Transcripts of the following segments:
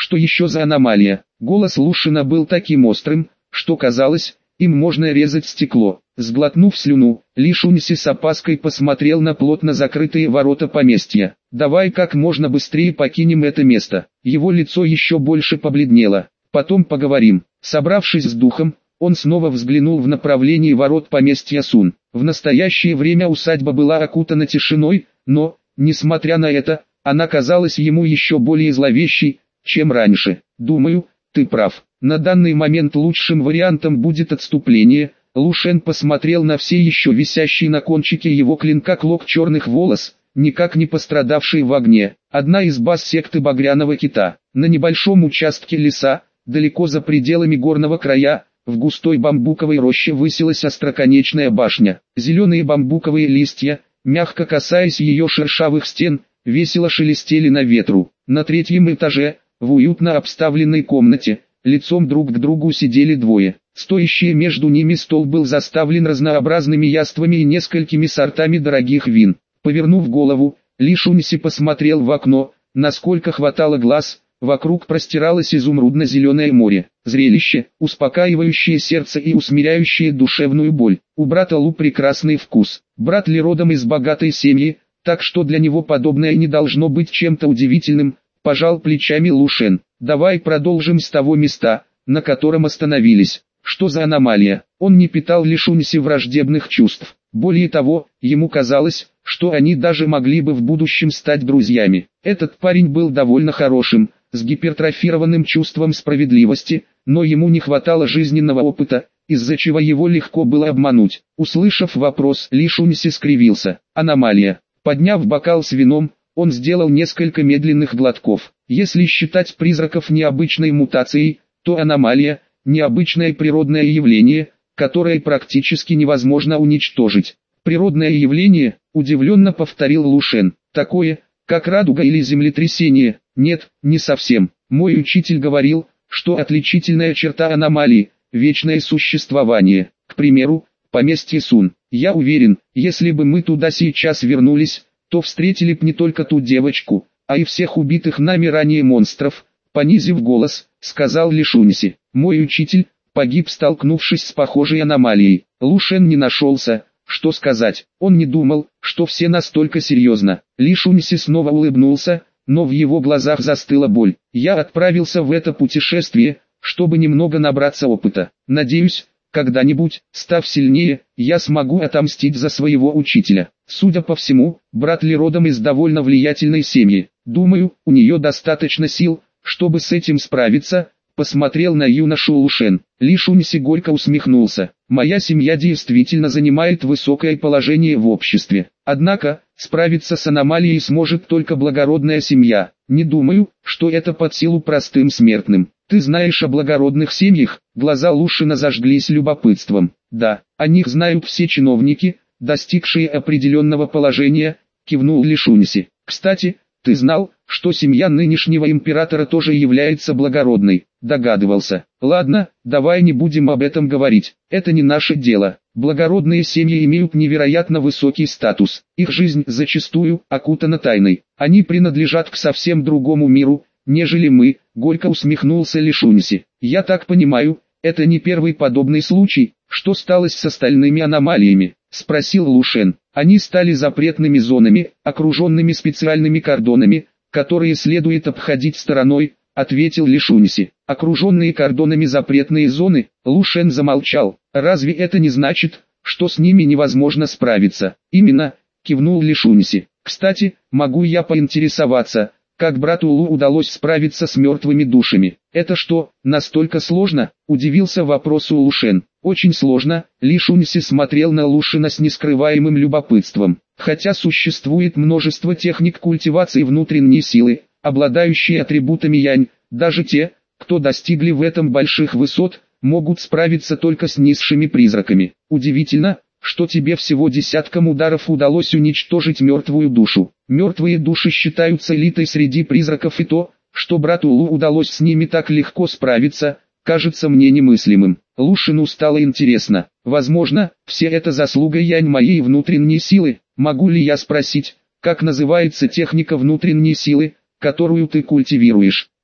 Что еще за аномалия? Голос Лушина был таким острым, что казалось, им можно резать стекло. Сглотнув слюну, Ли Шуньси с опаской посмотрел на плотно закрытые ворота поместья. «Давай как можно быстрее покинем это место». Его лицо еще больше побледнело. «Потом поговорим». Собравшись с духом, он снова взглянул в направлении ворот поместья Сун. В настоящее время усадьба была окутана тишиной, но, несмотря на это, она казалась ему еще более зловещей, чем раньше. «Думаю, ты прав. На данный момент лучшим вариантом будет отступление». Лу Шен посмотрел на все еще висящий на кончике его клинка клок черных волос, никак не пострадавший в огне. Одна из баз секты Багряного Кита. На небольшом участке леса, далеко за пределами горного края, в густой бамбуковой роще высилась остроконечная башня. Зеленые бамбуковые листья, мягко касаясь ее шершавых стен, весело шелестели на ветру. На третьем этаже, в уютно обставленной комнате, лицом друг к другу сидели двое. Стоящий между ними стол был заставлен разнообразными яствами и несколькими сортами дорогих вин. Повернув голову, Ли Шуньси посмотрел в окно, насколько хватало глаз, вокруг простиралось изумрудно-зеленое море. Зрелище, успокаивающее сердце и усмиряющее душевную боль. У брата Лу прекрасный вкус. Брат Ли родом из богатой семьи, так что для него подобное не должно быть чем-то удивительным, пожал плечами Лу Шен. «Давай продолжим с того места, на котором остановились». Что за аномалия? Он не питал Ли Шуньси враждебных чувств. Более того, ему казалось, что они даже могли бы в будущем стать друзьями. Этот парень был довольно хорошим, с гипертрофированным чувством справедливости, но ему не хватало жизненного опыта, из-за чего его легко было обмануть. Услышав вопрос, Ли Шуньси скривился. Аномалия. Подняв бокал с вином, он сделал несколько медленных глотков. Если считать призраков необычной мутацией, то аномалия – необычное природное явление, которое практически невозможно уничтожить. Природное явление, удивленно повторил Лу Шен. Такое, как радуга или землетрясение? Нет, не совсем. Мой учитель говорил, что отличительная черта аномалии – вечное существование. К примеру, поместье Сун. Я уверен, если бы мы туда сейчас вернулись, то встретили б не только ту девочку, а и всех убитых нами ранее монстров. Понизив голос, сказал Ли Шуньси. Мой учитель погиб, столкнувшись с похожей аномалией. Лу Шен не нашелся, что сказать. Он не думал, что все настолько серьезно. Ли Шуньси снова улыбнулся, но в его глазах застыла боль. Я отправился в это путешествие, чтобы немного набраться опыта. Надеюсь, когда-нибудь, став сильнее, я смогу отомстить за своего учителя. Судя по всему, брат Ли родом из довольно влиятельной семьи. Думаю, у нее достаточно сил, чтобы с этим справиться. Посмотрел на юношу Лу Шен. Ли Шуньси горько усмехнулся. Моя семья действительно занимает высокое положение в обществе. Однако, справиться с аномалией сможет только благородная семья. Не думаю, что это под силу простым смертным. Ты знаешь о благородных семьях? Глаза Лу Шена зажглись любопытством. Да, о них знают все чиновники, достигшие определенного положения, кивнул Ли Шуньси. Кстати, ты знал, что семья нынешнего императора тоже является благородной? Догадывался. Ладно, давай не будем об этом говорить. Это не наше дело. Благородные семьи имеют невероятно высокий статус. Их жизнь зачастую окутана тайной. Они принадлежат к совсем другому миру, нежели мы, горько усмехнулся Ли Шуньси. Я так понимаю, это не первый подобный случай. Что стало с остальными аномалиями? Спросил Лу Шен. Они стали запретными зонами, окруженными специальными кордонами, которые следует обходить стороной, ответил Ли Шуньси. Окруженные кордонами запретные зоны? Лу Шен замолчал. Разве это не значит, что с ними невозможно справиться? Именно, кивнул Ли Шуньси. Кстати, могу я поинтересоваться, как брату Лу удалось справиться с мертвыми душами? Это что, настолько сложно? Удивился вопросу Лу Шен. Очень сложно. Ли Шуньси смотрел на Лу Шена с нескрываемым любопытством. Хотя существует множество техник культивации внутренней силы, обладающие атрибутами янь, даже те, кто достигли в этом больших высот, могут справиться только с низшими призраками. Удивительно, что тебе всего десятком ударов удалось уничтожить мертвую душу. Мертвые души считаются элитой среди призраков, и то, что брату Лу удалось с ними так легко справиться, кажется мне немыслимым. Лу Шену стало интересно. Возможно, все это заслуга янь моей внутренней силы. Могу ли я спросить, как называется техника внутренней силы, которую ты культивируешь?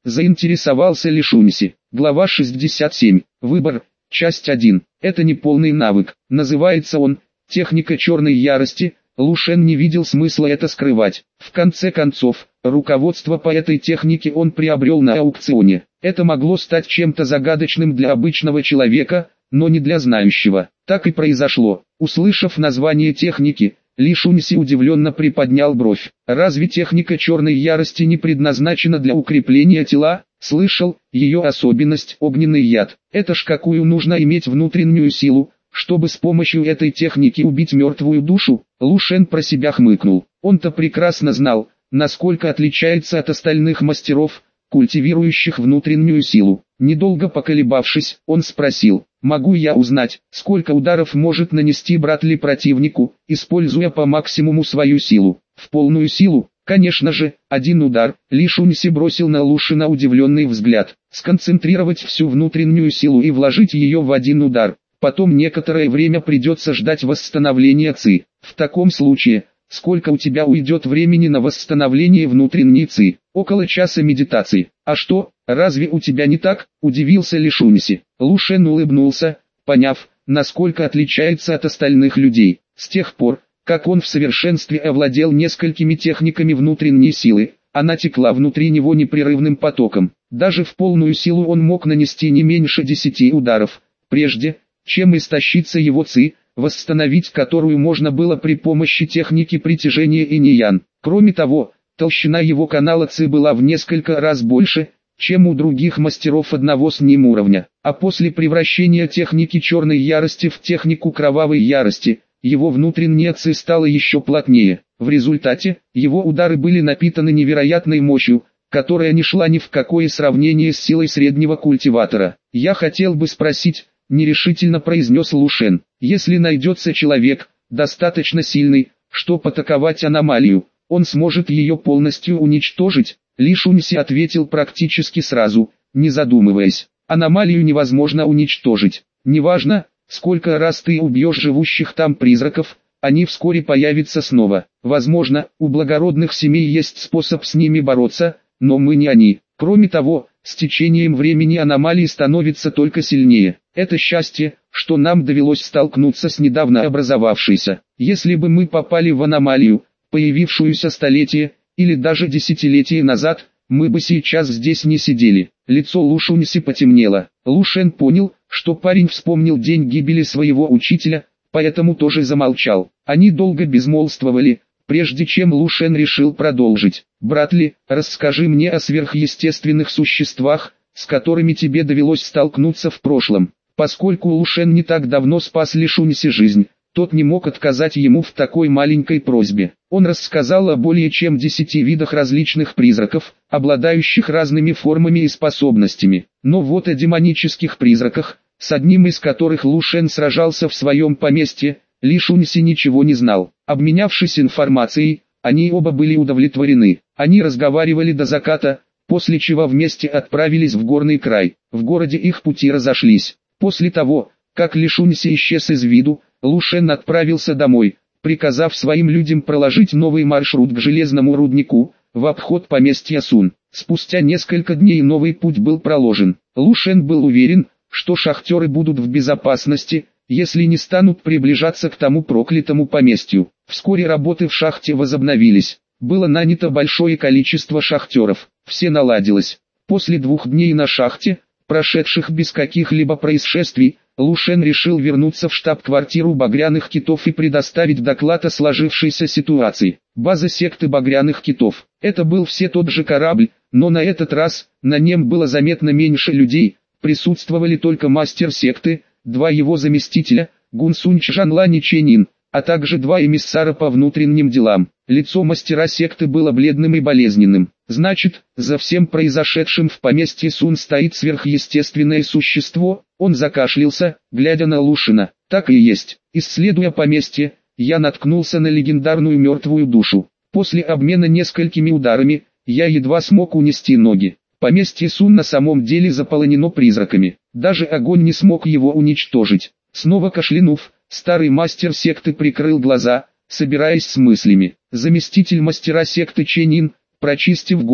Заинтересовался Лишуньси. Глава 67. Выбор. Часть 1. Это не полный навык. Называется он «Техника черной ярости». Лушен не видел смысла это скрывать. В конце концов, руководство по этой технике он приобрел на аукционе. Это могло стать чем-то загадочным для обычного человека, но не для знающего. Так и произошло. Услышав название техники, Лишуньси удивленно приподнял бровь. Разве техника черной ярости не предназначена для укрепления тела? Слышал, ее особенность – огненный яд. Это ж какую нужно иметь внутреннюю силу, чтобы с помощью этой техники убить мертвую душу? Лушен про себя хмыкнул. Он-то прекрасно знал, насколько отличается от остальных мастеров, культивирующих внутреннюю силу. Недолго поколебавшись, он спросил: «Могу я узнать, сколько ударов может нанести Братли противнику, используя по максимуму свою силу?» «В полную силу, конечно же, один удар». Лишуньси бросил на Лушена удивленный взгляд. «Сконцентрировать всю внутреннюю силу и вложить ее в один удар. Потом некоторое время придется ждать восстановления ЦИ. В таком случае, сколько у тебя уйдет времени на восстановление внутренней ЦИ?» «Около часа медитации». «А что, разве у тебя не так?» – удивился Лишуньси. Лушен улыбнулся, поняв, насколько отличается от остальных людей. С тех пор, как он в совершенстве овладел несколькими техниками внутренней силы, она текла внутри него непрерывным потоком. Даже в полную силу он мог нанести не меньше 10 ударов, прежде чем истощиться его ЦИ, восстановить которую можно было при помощи техники притяжения инь-ян. Кроме того, толщина его канала ЦИ была в несколько раз больше, чем у других мастеров одного с ним уровня. А после превращения техники черной ярости в технику кровавой ярости, его внутренняя ЦИ стала еще плотнее. В результате, его удары были напитаны невероятной мощью, которая не шла ни в какое сравнение с силой среднего культиватора. «Я хотел бы спросить», — нерешительно произнес Лушен, «если найдется человек, достаточно сильный, чтобы атаковать аномалию, он сможет ее полностью уничтожить?» Лишуньси ответил практически сразу, не задумываясь. «Аномалию невозможно уничтожить. Неважно, сколько раз ты убьешь живущих там призраков, они вскоре появятся снова. Возможно, у благородных семей есть способ с ними бороться, но мы не они. Кроме того, с течением времени аномалии становятся только сильнее. Это счастье, что нам довелось столкнуться с недавно образовавшейся. Если бы мы попали в аномалию, появившуюся столетия, или даже десятилетия назад, мы бы сейчас здесь не сидели». Лицо Лушуньси потемнело. Лушен понял, что парень вспомнил день гибели своего учителя, поэтому тоже замолчал. Они долго безмолвствовали, прежде чем Лушен решил продолжить. «Братли, расскажи мне о сверхъестественных существах, с которыми тебе довелось столкнуться в прошлом». Поскольку Лушен не так давно спас Лишуньси жизнь, тот не мог отказать ему в такой маленькой просьбе. Он рассказал о более чем 10 видах различных призраков, обладающих разными формами и способностями. Но вот о демонических призраках, с одним из которых Лушен сражался в своем поместье, Лишуньси ничего не знал. Обменявшись информацией, они оба были удовлетворены. Они разговаривали до заката, после чего вместе отправились в горный край. В городе их пути разошлись. После того, как Лишуньси исчез из виду, Лушен отправился домой, приказав своим людям проложить новый маршрут к железному руднику, в обход поместья Сун. Спустя несколько дней новый путь был проложен. Лушен был уверен, что шахтеры будут в безопасности, если не станут приближаться к тому проклятому поместью. Вскоре работы в шахте возобновились. Было нанято большое количество шахтеров. Все наладилось. После 2 дней на шахте, прошедших без каких-либо происшествий, Лушен решил вернуться в штаб-квартиру Багряных Китов и предоставить доклад о сложившейся ситуации. База секты Багряных Китов. Это был все тот же корабль, но на этот раз на нем было заметно меньше людей. Присутствовали только мастер секты, 2 его заместителя, Гунсунь Чжанлань и Ченин, а также 2 эмиссара по внутренним делам. Лицо мастера секты было бледным и болезненным. «Значит, за всем произошедшим в поместье Сун стоит сверхъестественное существо?» Он закашлялся, глядя на Лушена. «Так и есть. Исследуя поместье, я наткнулся на легендарную мертвую душу. После обмена несколькими ударами, я едва смог унести ноги. Поместье Сун на самом деле заполонено призраками. Даже огонь не смог его уничтожить». Снова кашлянув, старый мастер секты прикрыл глаза, собираясь с мыслями. Заместитель мастера секты Ченин, прочистив горло,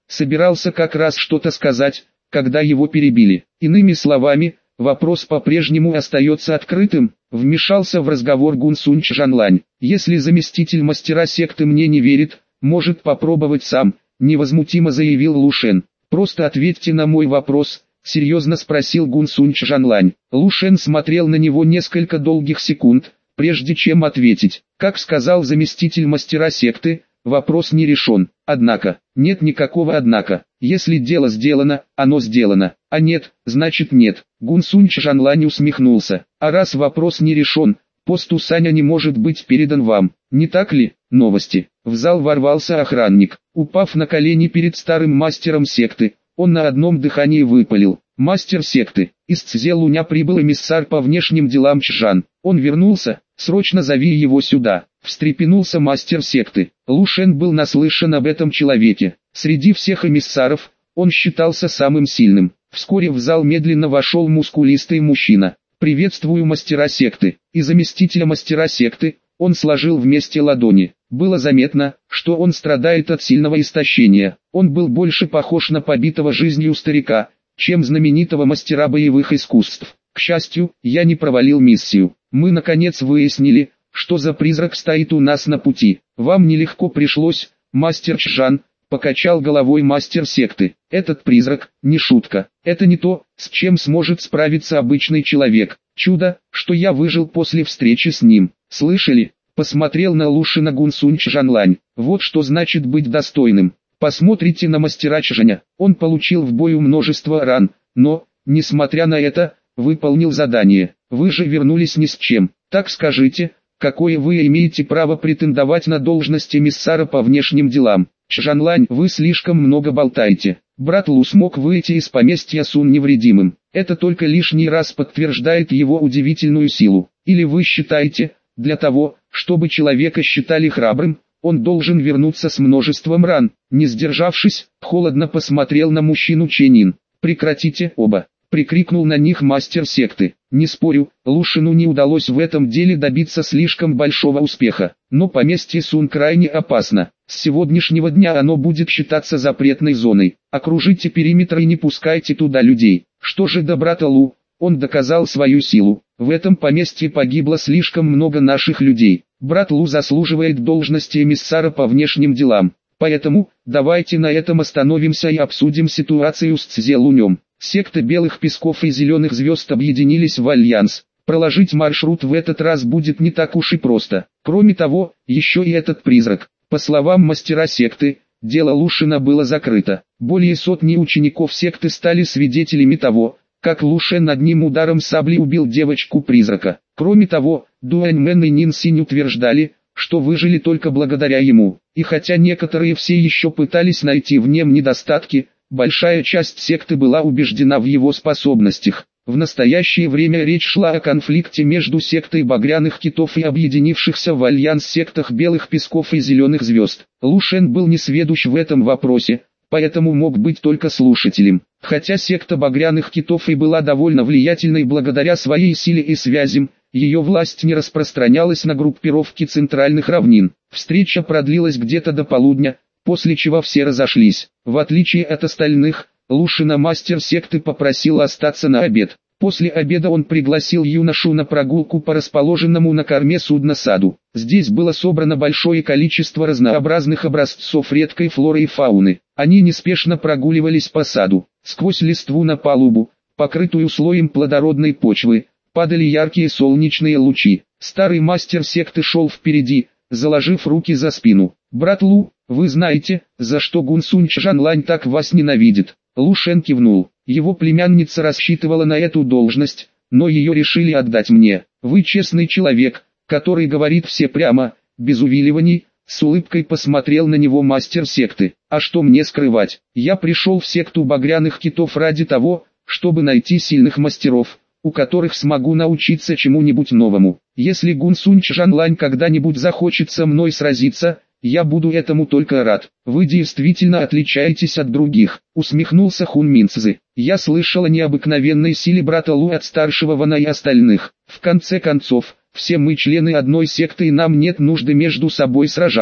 собирался как раз что-то сказать, когда его перебили. Иными словами, вопрос по-прежнему остается открытым, вмешался в разговор Гунсунь Чжанлань. Если заместитель мастера секты мне не верит, может попробовать сам, невозмутимо заявил Лушен. Просто ответьте на мой вопрос, серьезно спросил Гунсунь Чжанлань. Лушен смотрел на него несколько долгих секунд, прежде чем ответить. Как сказал заместитель мастера секты, вопрос не решен. Однако, нет никакого однако. Если дело сделано, оно сделано. А нет, значит нет. Гунсунь Чжанлань усмехнулся. А раз вопрос не решен, пост Усаня не может быть передан вам. Не так ли? Новости. В зал ворвался охранник. Упав на колени перед старым мастером секты, он на одном дыхании выпалил: «Мастер секты, из Цзелуня прибыл эмиссар по внешним делам Чжан. Он вернулся, срочно зови его сюда». Встрепенулся мастер секты. Лушен был наслышан об этом человеке. Среди всех эмиссаров, он считался самым сильным. Вскоре в зал медленно вошел мускулистый мужчина. «Приветствую мастера секты». И заместителя мастера секты, он сложил вместе ладони. Было заметно, что он страдает от сильного истощения. Он был больше похож на побитого жизнью старика, чем знаменитого мастера боевых искусств. К счастью, я не провалил миссию. Мы наконец выяснили, что за призрак стоит у нас на пути. Вам нелегко пришлось, мастер Чжан, покачал головой мастер секты. Этот призрак, не шутка. Это не то, с чем сможет справиться обычный человек. Чудо, что я выжил после встречи с ним. Слышали? Посмотрел на Лушина Гунсунь Чжанлань. Вот что значит быть достойным. Посмотрите на мастера Чжаня. Он получил в бою множество ран, но, несмотря на это, выполнил задание. Вы же вернулись ни с чем. Так скажите, какое вы имеете право претендовать на должность эмиссара по внешним делам? Чжанлань, вы слишком много болтаете. Брат Лу смог выйти из поместья Сун невредимым. Это только лишний раз подтверждает его удивительную силу. Или вы считаете, для того, чтобы человека считали храбрым, он должен вернуться с множеством ран? Не сдержавшись, холодно посмотрел на мужчину Ченин. «Прекратите оба!» — прикрикнул на них мастер секты. Не спорю, Лушину не удалось в этом деле добиться слишком большого успеха. Но поместье Сун крайне опасно. С сегодняшнего дня оно будет считаться запретной зоной. Окружите периметр и не пускайте туда людей. Что же до брата Лу? Он доказал свою силу. В этом поместье погибло слишком много наших людей. Брат Лу заслуживает должности эмиссара по внешним делам. Поэтому, давайте на этом остановимся и обсудим ситуацию с Цзелунем. Секты Белых Песков и Зеленых Звезд объединились в альянс. Проложить маршрут в этот раз будет не так уж и просто. Кроме того, еще и этот призрак. По словам мастера секты, дело Лушина было закрыто. Более сотни учеников секты стали свидетелями того, как Лушен одним ударом сабли убил девочку-призрака. Кроме того, Дуаньмен и Нин Синь утверждали, что выжили только благодаря ему. И хотя некоторые все еще пытались найти в нем недостатки, большая часть секты была убеждена в его способностях. В настоящее время речь шла о конфликте между сектой Багряных Китов и объединившихся в альянс сектах Белых Песков и Зеленых Звезд. Лушен был несведущ в этом вопросе, поэтому мог быть только слушателем. Хотя секта Багряных Китов и была довольно влиятельной благодаря своей силе и связям, ее власть не распространялась на группировки центральных равнин. Встреча продлилась где-то до полудня, после чего все разошлись. В отличие от остальных, Лушина мастер секты попросил остаться на обед. После обеда он пригласил юношу на прогулку по расположенному на корме судна саду. Здесь было собрано большое количество разнообразных образцов редкой флоры и фауны. Они неспешно прогуливались по саду. Сквозь листву на палубу, покрытую слоем плодородной почвы, падали яркие солнечные лучи. Старый мастер секты шел впереди, заложив руки за спину. «Брат Лу, вы знаете, за что Гунсунь Чжанлань так вас ненавидит?» Лушен кивнул. Его племянница рассчитывала на эту должность, но ее решили отдать мне. Вы честный человек, который говорит все прямо, без увиливаний. С улыбкой посмотрел на него мастер секты. А что мне скрывать? Я пришел в секту Багряных Китов ради того, чтобы найти сильных мастеров, у которых смогу научиться чему-нибудь новому. Если Гунсунь Чжанлань когда-нибудь захочет со мной сразиться, я буду этому только рад. Вы действительно отличаетесь от других, усмехнулся Хун Минцзы. Я слышал о необыкновенной силе брата Лу от старшего Вана и остальных. В конце концов, все мы члены одной секты и нам нет нужды между собой сражаться.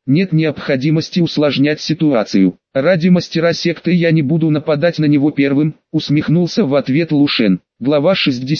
нет необходимости усложнять ситуацию. Ради мастера секты я не буду нападать на него первым, усмехнулся в ответ Лушен. Глава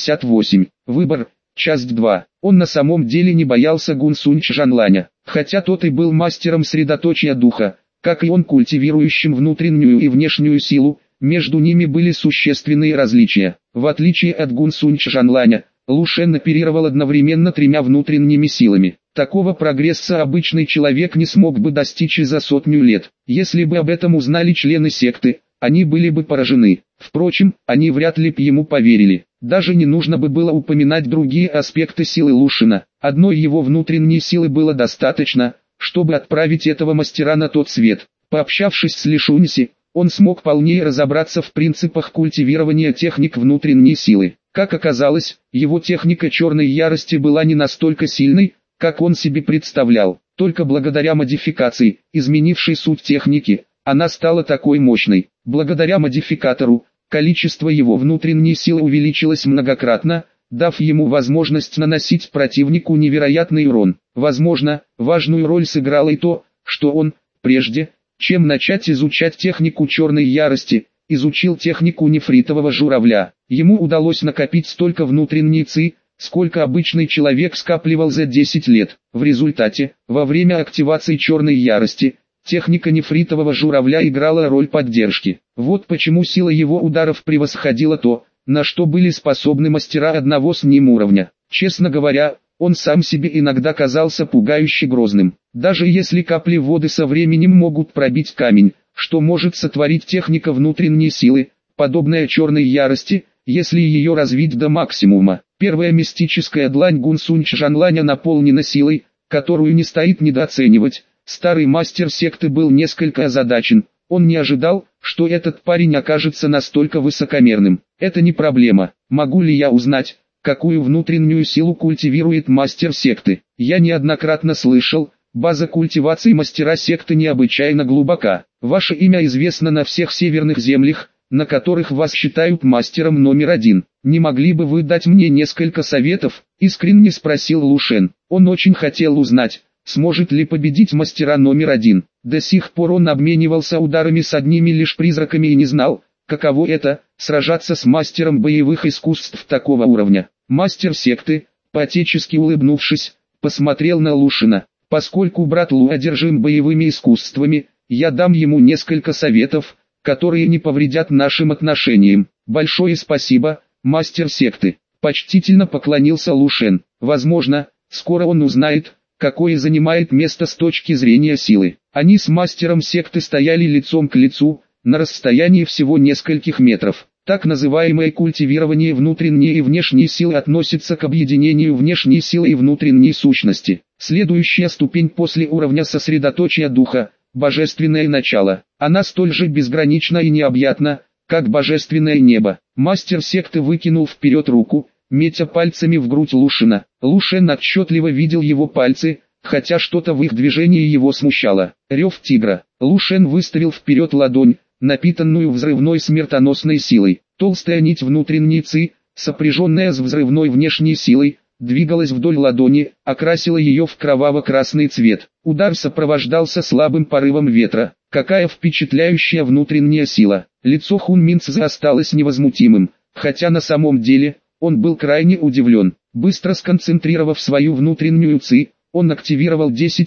68. Выбор. Часть 2. Он на самом деле не боялся Гунсунь Чжанланя, хотя тот и был мастером средоточия духа, как и он культивирующим внутреннюю и внешнюю силу, между ними были существенные различия. В отличие от Гунсунь Чжанланя, Лушен оперировал одновременно тремя внутренними силами. Такого прогресса обычный человек не смог бы достичь и за 100 лет. Если бы об этом узнали члены секты, они были бы поражены. Впрочем, они вряд ли б ему поверили. Даже не нужно бы было упоминать другие аспекты силы Лушена. Одной его внутренней силы было достаточно, чтобы отправить этого мастера на тот свет. Пообщавшись с Лишуньси, он смог полнее разобраться в принципах культивирования техник внутренней силы. Как оказалось, его техника черной ярости была не настолько сильной, как он себе представлял. Только благодаря модификации, изменившей суть техники, она стала такой мощной. Благодаря модификатору, количество его внутренней силы увеличилось многократно, дав ему возможность наносить противнику невероятный урон. Возможно, важную роль сыграло и то, что он, прежде чем начать изучать технику черной ярости, изучил технику нефритового журавля. Ему удалось накопить столько внутренней ци, сколько обычный человек скапливал за 10 лет. В результате, во время активации черной ярости, техника нефритового журавля играла роль поддержки. Вот почему сила его ударов превосходила то, на что были способны мастера одного с ним уровня. Честно говоря, он сам себе иногда казался пугающе грозным. Даже если капли воды со временем могут пробить камень, что может сотворить техника внутренней силы, подобная черной ярости, если ее развить до максимума. Первая мистическая длань Гунсунь Чжанланя наполнена силой, которую не стоит недооценивать. Старый мастер секты был несколько озадачен. Он не ожидал, что этот парень окажется настолько высокомерным. Это не проблема. Могу ли я узнать, какую внутреннюю силу культивирует мастер секты? Я неоднократно слышал, база культивации мастера секты необычайно глубока. Ваше имя известно на всех северных землях, на которых вас считают мастером номер 1. Не могли бы вы дать мне несколько советов? Искренне спросил Лушен. Он очень хотел узнать, сможет ли победить мастера номер 1. До сих пор он обменивался ударами с одними лишь призраками и не знал, каково это – сражаться с мастером боевых искусств такого уровня. Мастер секты, по-отечески улыбнувшись, посмотрел на Лушена. Поскольку брат Лу одержим боевыми искусствами, я дам ему несколько советов, которые не повредят нашим отношениям. Большое спасибо, мастер секты. Почтительно поклонился Лушен. Возможно, скоро он узнает, какое занимает место с точки зрения силы. Они с мастером секты стояли лицом к лицу, на расстоянии всего нескольких метров. Так называемое культивирование внутренней и внешней силы относится к объединению внешней силы и внутренней сущности. Следующая ступень после уровня сосредоточия духа – божественное начало. Она столь же безгранична и необъятна, как божественное небо. Мастер секты выкинул вперед руку, метя пальцами в грудь Лушена. Лушен отчетливо видел его пальцы, хотя что-то в их движении его смущало. Рев тигра. Лушен выставил вперед ладонь, напитанную взрывной смертоносной силой. Толстая нить внутренней ци, сопряженная с взрывной внешней силой, двигалась вдоль ладони, окрасила ее в кроваво-красный цвет. Удар сопровождался слабым порывом ветра. Какая впечатляющая внутренняя сила. Лицо Хун Минцзы осталось невозмутимым, хотя на самом деле, он был крайне удивлен. Быстро сконцентрировав свою внутреннюю ци, он активировал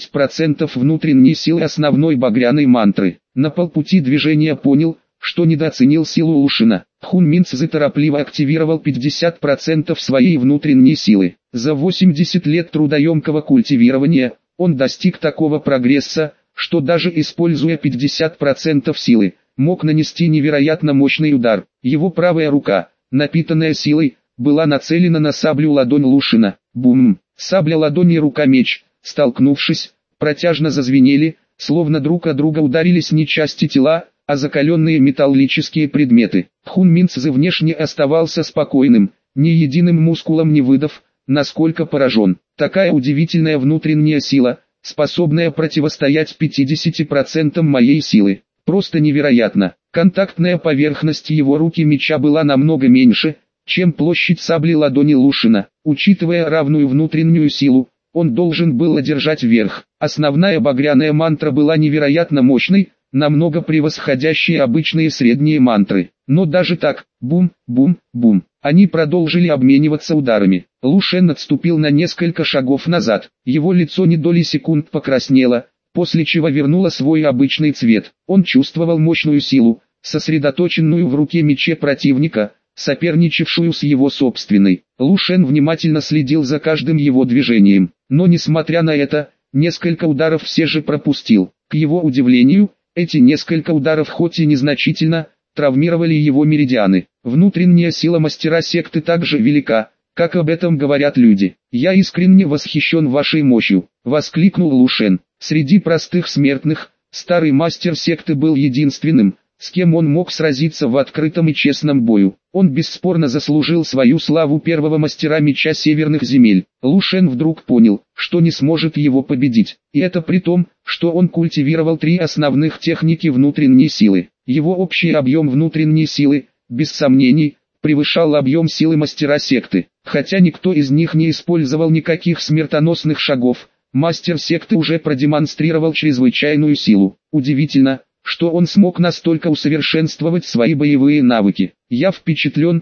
10% внутренней силы основной багряной мантры. На полпути движения понял, что недооценил силу Лушена. Хун Минцзы торопливо активировал 50% своей внутренней силы. За 80 лет трудоемкого культивирования, он достиг такого прогресса, что даже используя 50% силы, мог нанести невероятно мощный удар. Его правая рука, напитанная силой, была нацелена на саблю ладонь Лушена. Бум! Сабля ладонь и рука меч, столкнувшись, протяжно зазвенели, словно друг от друга ударились не части тела, а закаленные металлические предметы. Хун Минцзы внешне оставался спокойным, ни единым мускулом не выдав, насколько поражен. Такая удивительная внутренняя сила, способная противостоять 50% моей силы. Просто невероятно. Контактная поверхность его руки меча была намного меньше, чем площадь сабли ладони Лушена. Учитывая равную внутреннюю силу, он должен был одержать верх. Основная багряная мантра была невероятно мощной, намного превосходящей обычные средние мантры. Но даже так, бум, бум, бум, они продолжили обмениваться ударами. Лу Шен отступил на несколько шагов назад, его лицо не доли секунд покраснело, после чего вернуло свой обычный цвет. Он чувствовал мощную силу, сосредоточенную в руке мече противника, соперничавшую с его собственной. Лу Шен внимательно следил за каждым его движением, но несмотря на это, несколько ударов все же пропустил. К его удивлению, эти несколько ударов хоть и незначительно, травмировали его меридианы. Внутренняя сила мастера секты так же велика, как об этом говорят люди. «Я искренне восхищен вашей мощью», — воскликнул Лу Шен. Среди простых смертных, старый мастер секты был единственным, с кем он мог сразиться в открытом и честном бою. Он бесспорно заслужил свою славу первого мастера меча северных земель. Лу Шен вдруг понял, что не сможет его победить. И это при том, что он культивировал три основных техники внутренней силы. Его общий объем внутренней силы, без сомнений, превышал объем силы мастера секты. Хотя никто из них не использовал никаких смертоносных шагов, мастер секты уже продемонстрировал чрезвычайную силу. Удивительно, что он смог настолько усовершенствовать свои боевые навыки. Я впечатлен,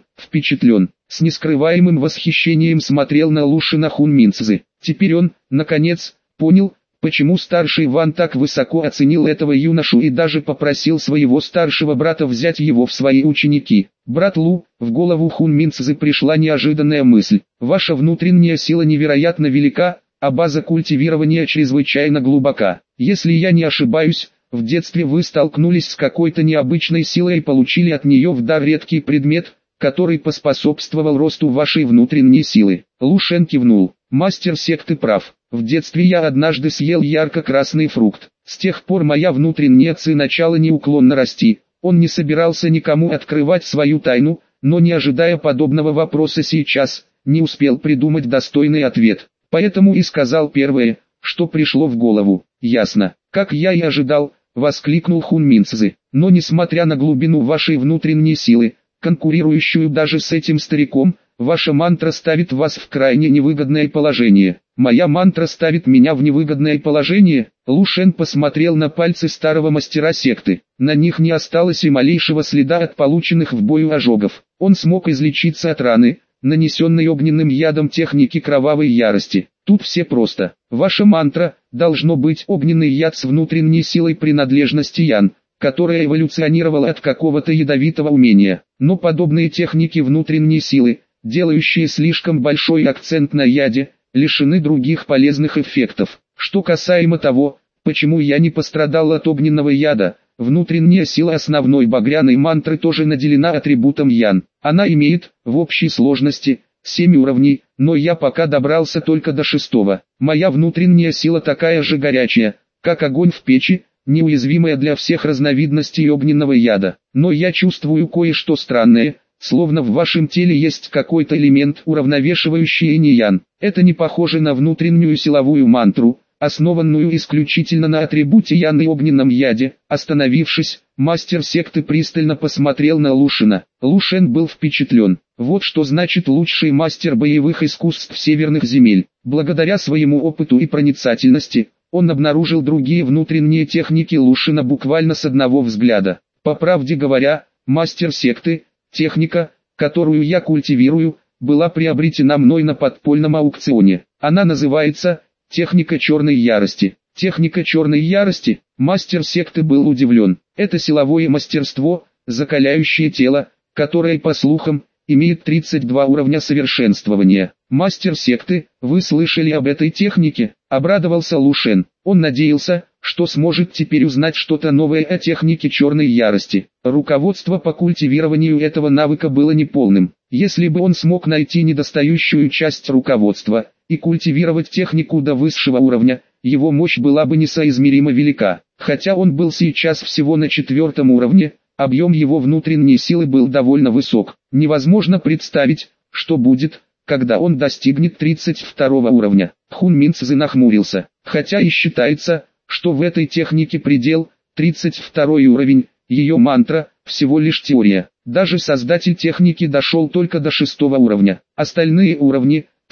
с нескрываемым восхищением смотрел на Лу Шена Хун Минцзы. Теперь он, наконец, понял, почему старший Ван так высоко оценил этого юношу и даже попросил своего старшего брата взять его в свои ученики. «Брат Лу», в голову Хун Минцзы пришла неожиданная мысль. «Ваша внутренняя сила невероятно велика, а база культивирования чрезвычайно глубока. Если я не ошибаюсь, в детстве вы столкнулись с какой-то необычной силой и получили от нее в дар редкий предмет, который поспособствовал росту вашей внутренней силы». Лу Шен кивнул. «Мастер секты прав. В детстве я однажды съел ярко-красный фрукт. С тех пор моя внутренняя ци начала неуклонно расти». Он не собирался никому открывать свою тайну, но не ожидая подобного вопроса сейчас, не успел придумать достойный ответ. Поэтому и сказал первое, что пришло в голову. «Ясно, как я и ожидал», — воскликнул Хун Минцзы. «Но несмотря на глубину вашей внутренней силы, конкурирующую даже с этим стариком, ваша мантра ставит вас в крайне невыгодное положение». «Моя мантра ставит меня в невыгодное положение?» Лу Шен посмотрел на пальцы старого мастера секты. На них не осталось и малейшего следа от полученных в бою ожогов. Он смог излечиться от раны, нанесенной огненным ядом техники кровавой ярости. Тут все просто. Ваша мантра должно быть огненный яд с внутренней силой принадлежности Ян, которая эволюционировала от какого-то ядовитого умения. Но подобные техники внутренней силы, делающие слишком большой акцент на яде, лишены других полезных эффектов. Что касаемо того, почему я не пострадал от огненного яда, внутренняя сила основной багряной мантры тоже наделена атрибутом Ян. Она имеет, в общей сложности, 7 уровней, но я пока добрался только до 6-го. Моя внутренняя сила такая же горячая, как огонь в печи, неуязвимая для всех разновидностей огненного яда. Но я чувствую кое-что странное, словно в вашем теле есть какой-то элемент, уравновешивающий инь-ян. Это не похоже на внутреннюю силовую мантру, основанную исключительно на атрибуте Ян и огненном яде. Остановившись, мастер секты пристально посмотрел на Лу Шена. Лу Шен был впечатлен. Вот что значит лучший мастер боевых искусств северных земель. Благодаря своему опыту и проницательности, он обнаружил другие внутренние техники Лу Шена буквально с одного взгляда. По правде говоря, мастер секты, техника, которую я культивирую, была приобретена мной на подпольном аукционе. Она называется «Техника черной ярости». Техника черной ярости? Мастер секты был удивлен. Это силовое мастерство, закаляющее тело, которое, по слухам, имеет 32 уровня совершенствования. Мастер секты, вы слышали об этой технике? Обрадовался Лу Шен. Он надеялся, что сможет теперь узнать что-то новое о технике черной ярости. Руководство по культивированию этого навыка было неполным. Если бы он смог найти недостающую часть руководства и культивировать технику до высшего уровня, его мощь была бы несоизмеримо велика. Хотя он был сейчас всего на 4-м уровне, объем его внутренней силы был довольно высок. Невозможно представить, что будет, когда он достигнет 32-го уровня. Хун Минцзы нахмурился. Хотя и считается, что в этой технике предел, 32-й уровень, ее мантра, всего лишь теория. Даже создатель техники дошел только до 6-го уровня. Остальные уровни,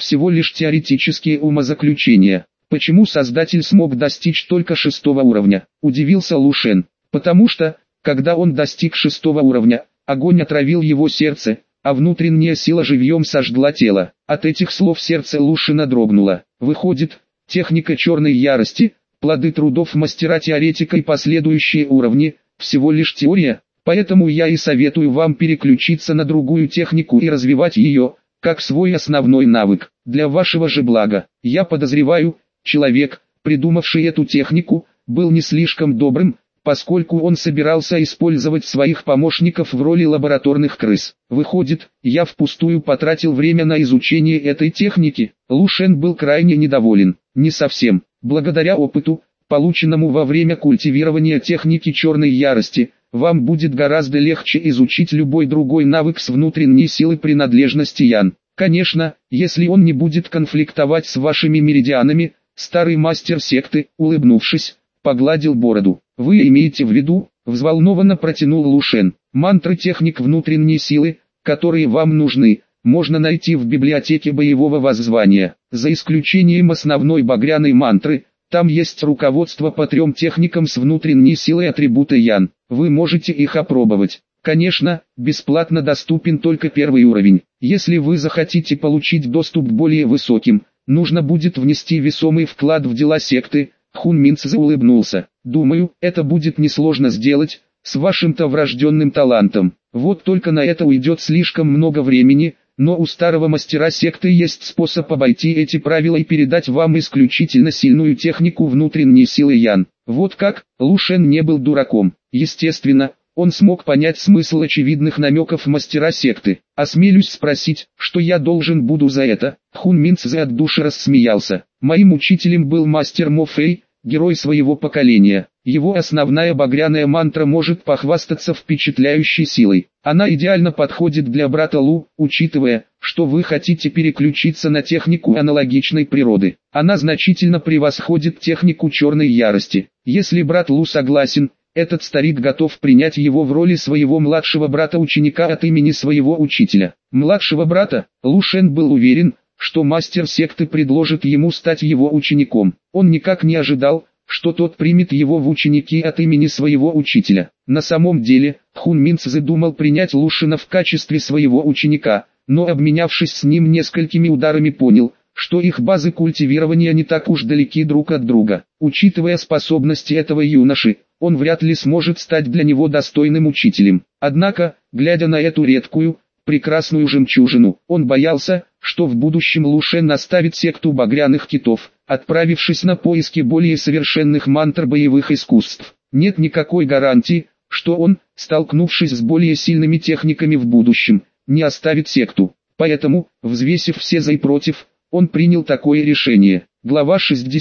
всего лишь теоретические умозаключения. Почему создатель смог достичь только 6-го уровня? Удивился Лу Шен. Потому что, когда он достиг 6-го уровня, огонь отравил его сердце, а внутренняя сила живьем сожгла тело. От этих слов сердце Лу Шена дрогнуло. Выходит, техника черной ярости, плоды трудов мастера-теоретика и последующие уровни, всего лишь теория. Поэтому я и советую вам переключиться на другую технику и развивать ее, как свой основной навык, для вашего же блага. Я подозреваю, человек, придумавший эту технику, был не слишком добрым, поскольку он собирался использовать своих помощников в роли лабораторных крыс. Выходит, я впустую потратил время на изучение этой техники. Лу Шен был крайне недоволен. Не совсем. Благодаря опыту, полученному во время культивирования техники черной ярости, вам будет гораздо легче изучить любой другой навык с внутренней силой принадлежности Ян. Конечно, если он не будет конфликтовать с вашими меридианами. Старый мастер секты, улыбнувшись, погладил бороду. Вы имеете в виду, взволнованно протянул Лу Шен, мантры техник внутренней силы, которые вам нужны, можно найти в библиотеке боевого воззвания. За исключением основной багряной мантры, там есть руководство по 3 техникам с внутренней силой атрибута Ян. Вы можете их опробовать. Конечно, бесплатно доступен только 1-й уровень. Если вы захотите получить доступ к более высоким, нужно будет внести весомый вклад в дела секты. Хун Минцзе улыбнулся. Думаю, это будет несложно сделать, с вашим-то врожденным талантом. Вот только на это уйдет слишком много времени, но у старого мастера секты есть способ обойти эти правила и передать вам исключительно сильную технику внутренней силы Ян. Вот как, Лу Шен не был дураком. Естественно, он смог понять смысл очевидных намеков мастера секты. Осмелюсь спросить, что я должен буду за это? Хун Минцзе от души рассмеялся. Моим учителем был мастер Мо Фэй, герой своего поколения. Его основная багряная мантра может похвастаться впечатляющей силой. Она идеально подходит для брата Лу, учитывая, что вы хотите переключиться на технику аналогичной природы. Она значительно превосходит технику черной ярости. Если брат Лу согласен, этот старик готов принять его в роли своего младшего брата-ученика от имени своего учителя. Младшего брата, Лу Шен был уверен, что мастер секты предложит ему стать его учеником. Он никак не ожидал, что тот примет его в ученики от имени своего учителя. На самом деле, Хун Минцзе думал принять Лу Шена в качестве своего ученика, но обменявшись с ним несколькими ударами понял, что их базы культивирования не так уж далеки друг от друга. Учитывая способности этого юноши, он вряд ли сможет стать для него достойным учителем. Однако, глядя на эту редкую, прекрасную жемчужину, он боялся, что в будущем Лу Шен наставит секту багряных китов, отправившись на поиски более совершенных мантр боевых искусств. Нет никакой гарантии, что он, столкнувшись с более сильными техниками в будущем, не оставит секту. Поэтому, взвесив все за и против, он принял такое решение. Глава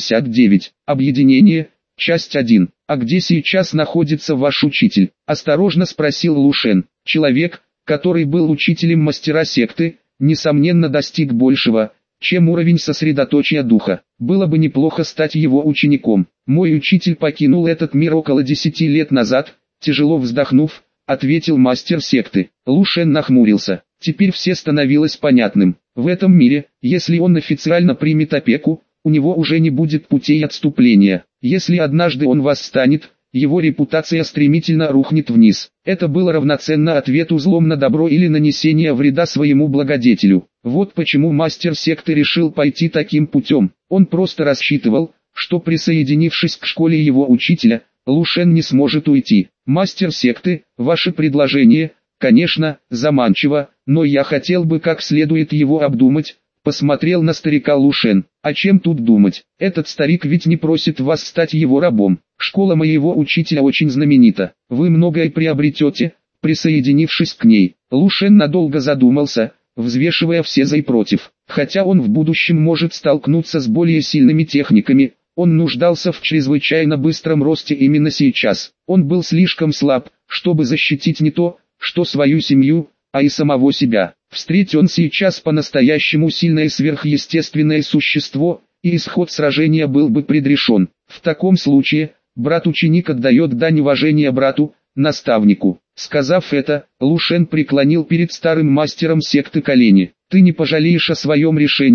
69. Объединение. Часть 1. «А где сейчас находится ваш учитель?» – осторожно спросил Лу Шен. Человек, который был учителем мастера секты, несомненно достиг большего, чем уровень сосредоточия духа. Было бы неплохо стать его учеником. Мой учитель покинул этот мир около 10 лет назад, тяжело вздохнув, ответил мастер секты. Лу Шен нахмурился. Теперь все становилось понятным. В этом мире, если он официально примет опеку, у него уже не будет путей отступления. Если однажды он восстанет, его репутация стремительно рухнет вниз. Это было равноценно ответу злом на добро или нанесение вреда своему благодетелю. Вот почему мастер секты решил пойти таким путем. Он просто рассчитывал, что присоединившись к школе его учителя, Лу Шен не сможет уйти. Мастер секты, ваше предложение, конечно, заманчиво, но я хотел бы как следует его обдумать. Посмотрел на старика Лу Шен. А чем тут думать? Этот старик ведь не просит вас стать его рабом. Школа моего учителя очень знаменита. Вы многое приобретете, присоединившись к ней. Лу Шен надолго задумался, взвешивая все за и против. Хотя он в будущем может столкнуться с более сильными техниками, он нуждался в чрезвычайно быстром росте именно сейчас. Он был слишком слаб, чтобы защитить не то, что свою семью, а и самого себя. Встреть он сейчас по-настоящему сильное сверхъестественное существо, и исход сражения был бы предрешен. В таком случае, брат-ученик отдает дань уважения брату, наставнику. Сказав это, Лу Шен преклонил перед старым мастером секты колени. Ты не пожалеешь о своем решении,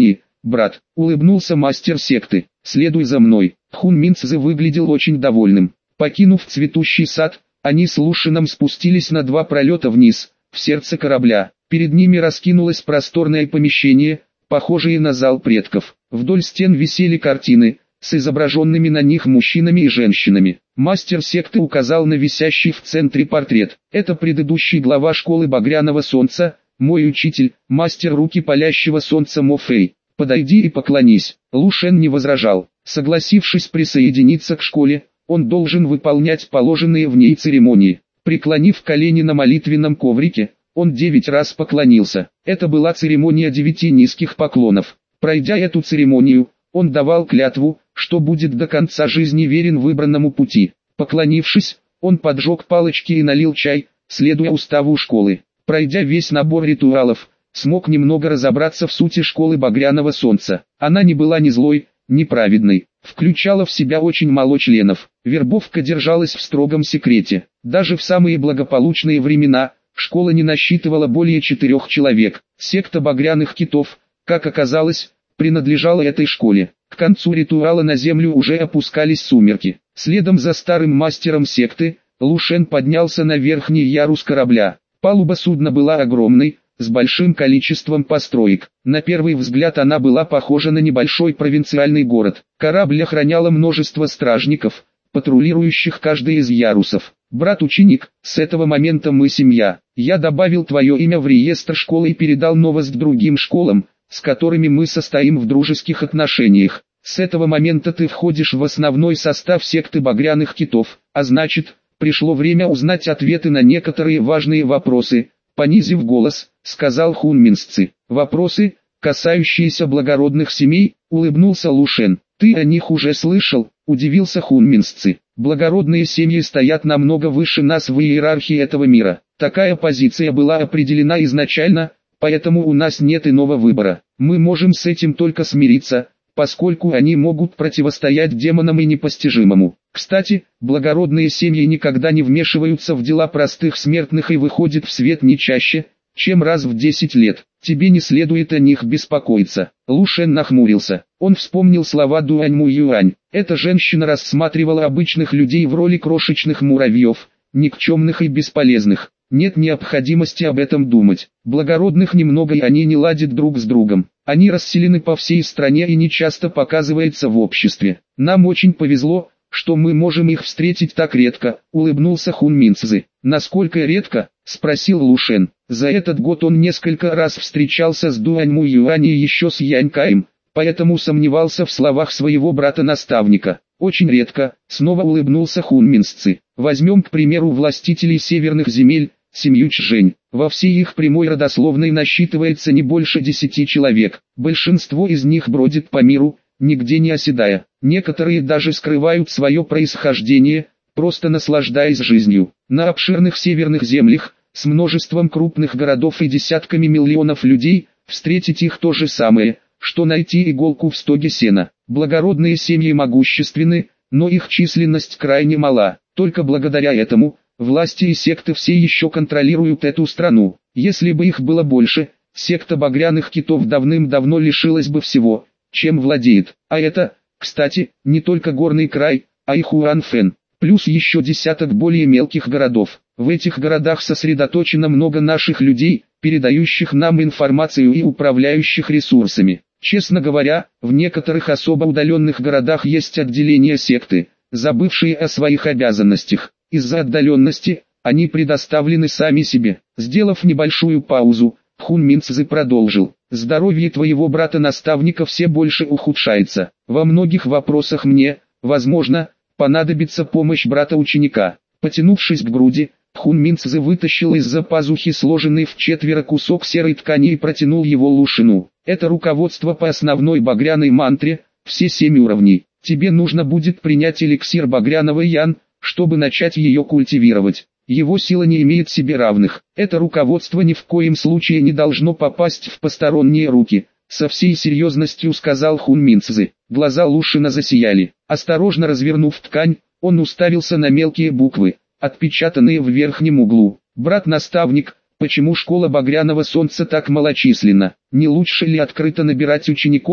брат», — улыбнулся мастер секты. «Следуй за мной». Хун Минцзе выглядел очень довольным. Покинув цветущий сад, они с Лушином спустились на 2 пролета вниз, в сердце корабля. Перед ними раскинулось просторное помещение, похожее на зал предков. Вдоль стен висели картины, с изображенными на них мужчинами и женщинами. Мастер секты указал на висящий в центре портрет. «Это предыдущий глава школы Багряного Солнца, мой учитель, мастер руки палящего солнца Мо Фэй. Подойди и поклонись». Лушен не возражал. Согласившись присоединиться к школе, он должен выполнять положенные в ней церемонии. Преклонив колени на молитвенном коврике, он 9 раз поклонился. Это была церемония 9 низких поклонов. Пройдя эту церемонию, он давал клятву, что будет до конца жизни верен выбранному пути. Поклонившись, он поджег палочки и налил чай, следуя уставу школы. Пройдя весь набор ритуалов, смог немного разобраться в сути школы Багряного Солнца. Она не была ни злой, ни праведной, включала в себя очень мало членов. Вербовка держалась в строгом секрете. Даже в самые благополучные времена, школа не насчитывала более 4 человек. Секта Багряных Китов, как оказалось, принадлежала этой школе. К концу ритуала на землю уже опускались сумерки. Следом за старым мастером секты, Лушен поднялся на верхний ярус корабля. Палуба судна была огромной, с большим количеством построек. На первый взгляд она была похожа на небольшой провинциальный город. Корабль охраняло множество стражников, патрулирующих каждый из ярусов. «Брат-ученик, с этого момента мы семья. Я добавил твое имя в реестр школы и передал новость другим школам, с которыми мы состоим в дружеских отношениях. С этого момента ты входишь в основной состав секты Багряных Китов, а значит, пришло время узнать ответы на некоторые важные вопросы», — понизив голос, сказал Хун Минцзе. «Вопросы, касающиеся благородных семей», — улыбнулся Лушен. «Ты о них уже слышал?» — удивился Хун Минцзе. «Благородные семьи стоят намного выше нас в иерархии этого мира. Такая позиция была определена изначально, поэтому у нас нет иного выбора. Мы можем с этим только смириться, поскольку они могут противостоять демонам и непостижимому. Кстати, благородные семьи никогда не вмешиваются в дела простых смертных и выходят в свет не чаще, чем раз в 10 лет. Тебе не следует о них беспокоиться». Лушен нахмурился. Он вспомнил слова Дуаньму Юань. Эта женщина рассматривала обычных людей в роли крошечных муравьев, никчемных и бесполезных. Нет необходимости об этом думать. Благородных немного и они не ладят друг с другом. Они расселены по всей стране и не часто показываются в обществе. Нам очень повезло, что мы можем их встретить так редко, улыбнулся Хун Минцзе. «Насколько редко?» — спросил Лушен. За этот год он несколько раз встречался с Дуаньму Юань и еще с Янь Каем, поэтому сомневался в словах своего брата-наставника. «Очень редко», — снова улыбнулся Хун Минцзе. «Возьмем, к примеру, властителей северных земель, семью Чжэнь. Во всей их прямой родословной насчитывается не больше 10 человек. Большинство из них бродит по миру, нигде не оседая. Некоторые даже скрывают свое происхождение, просто наслаждаясь жизнью. На обширных северных землях, с множеством крупных городов и десятками миллионов людей, встретить их то же самое, что найти иголку в стоге сена. Благородные семьи могущественны, но их численность крайне мала. Только благодаря этому, власти и секты все еще контролируют эту страну. Если бы их было больше, секта Багряных Китов давным-давно лишилась бы всего, чем владеет. А это, кстати, не только горный край, а и Хуанфэн, плюс еще десяток более мелких городов. В этих городах сосредоточено много наших людей, передающих нам информацию и управляющих ресурсами. Честно говоря, в некоторых особо удаленных городах есть отделения секты, забывшие о своих обязанностях. Из-за отдаленности, они предоставлены сами себе. Сделав небольшую паузу, Хун Минцзе продолжил. «Здоровье твоего брата-наставника все больше ухудшается. Во многих вопросах мне, возможно, понадобится помощь брата-ученика». Потянувшись к груди, Хун Минцзе вытащил из-за пазухи сложенный в четверо кусок серой ткани и протянул его Лушину. «Это руководство по основной багряной мантре, все 7 уровней. Тебе нужно будет принять эликсир багряного Ян, чтобы начать ее культивировать. Его сила не имеет себе равных. Это руководство ни в коем случае не должно попасть в посторонние руки», — со всей серьезностью сказал Хун Минцзе. Глаза Лушина засияли. Осторожно развернув ткань, он уставился на мелкие буквы, отпечатанные в верхнем углу. «Брат-наставник, почему школа Багряного Солнца так малочисленна? Не лучше ли открыто набирать учеников?»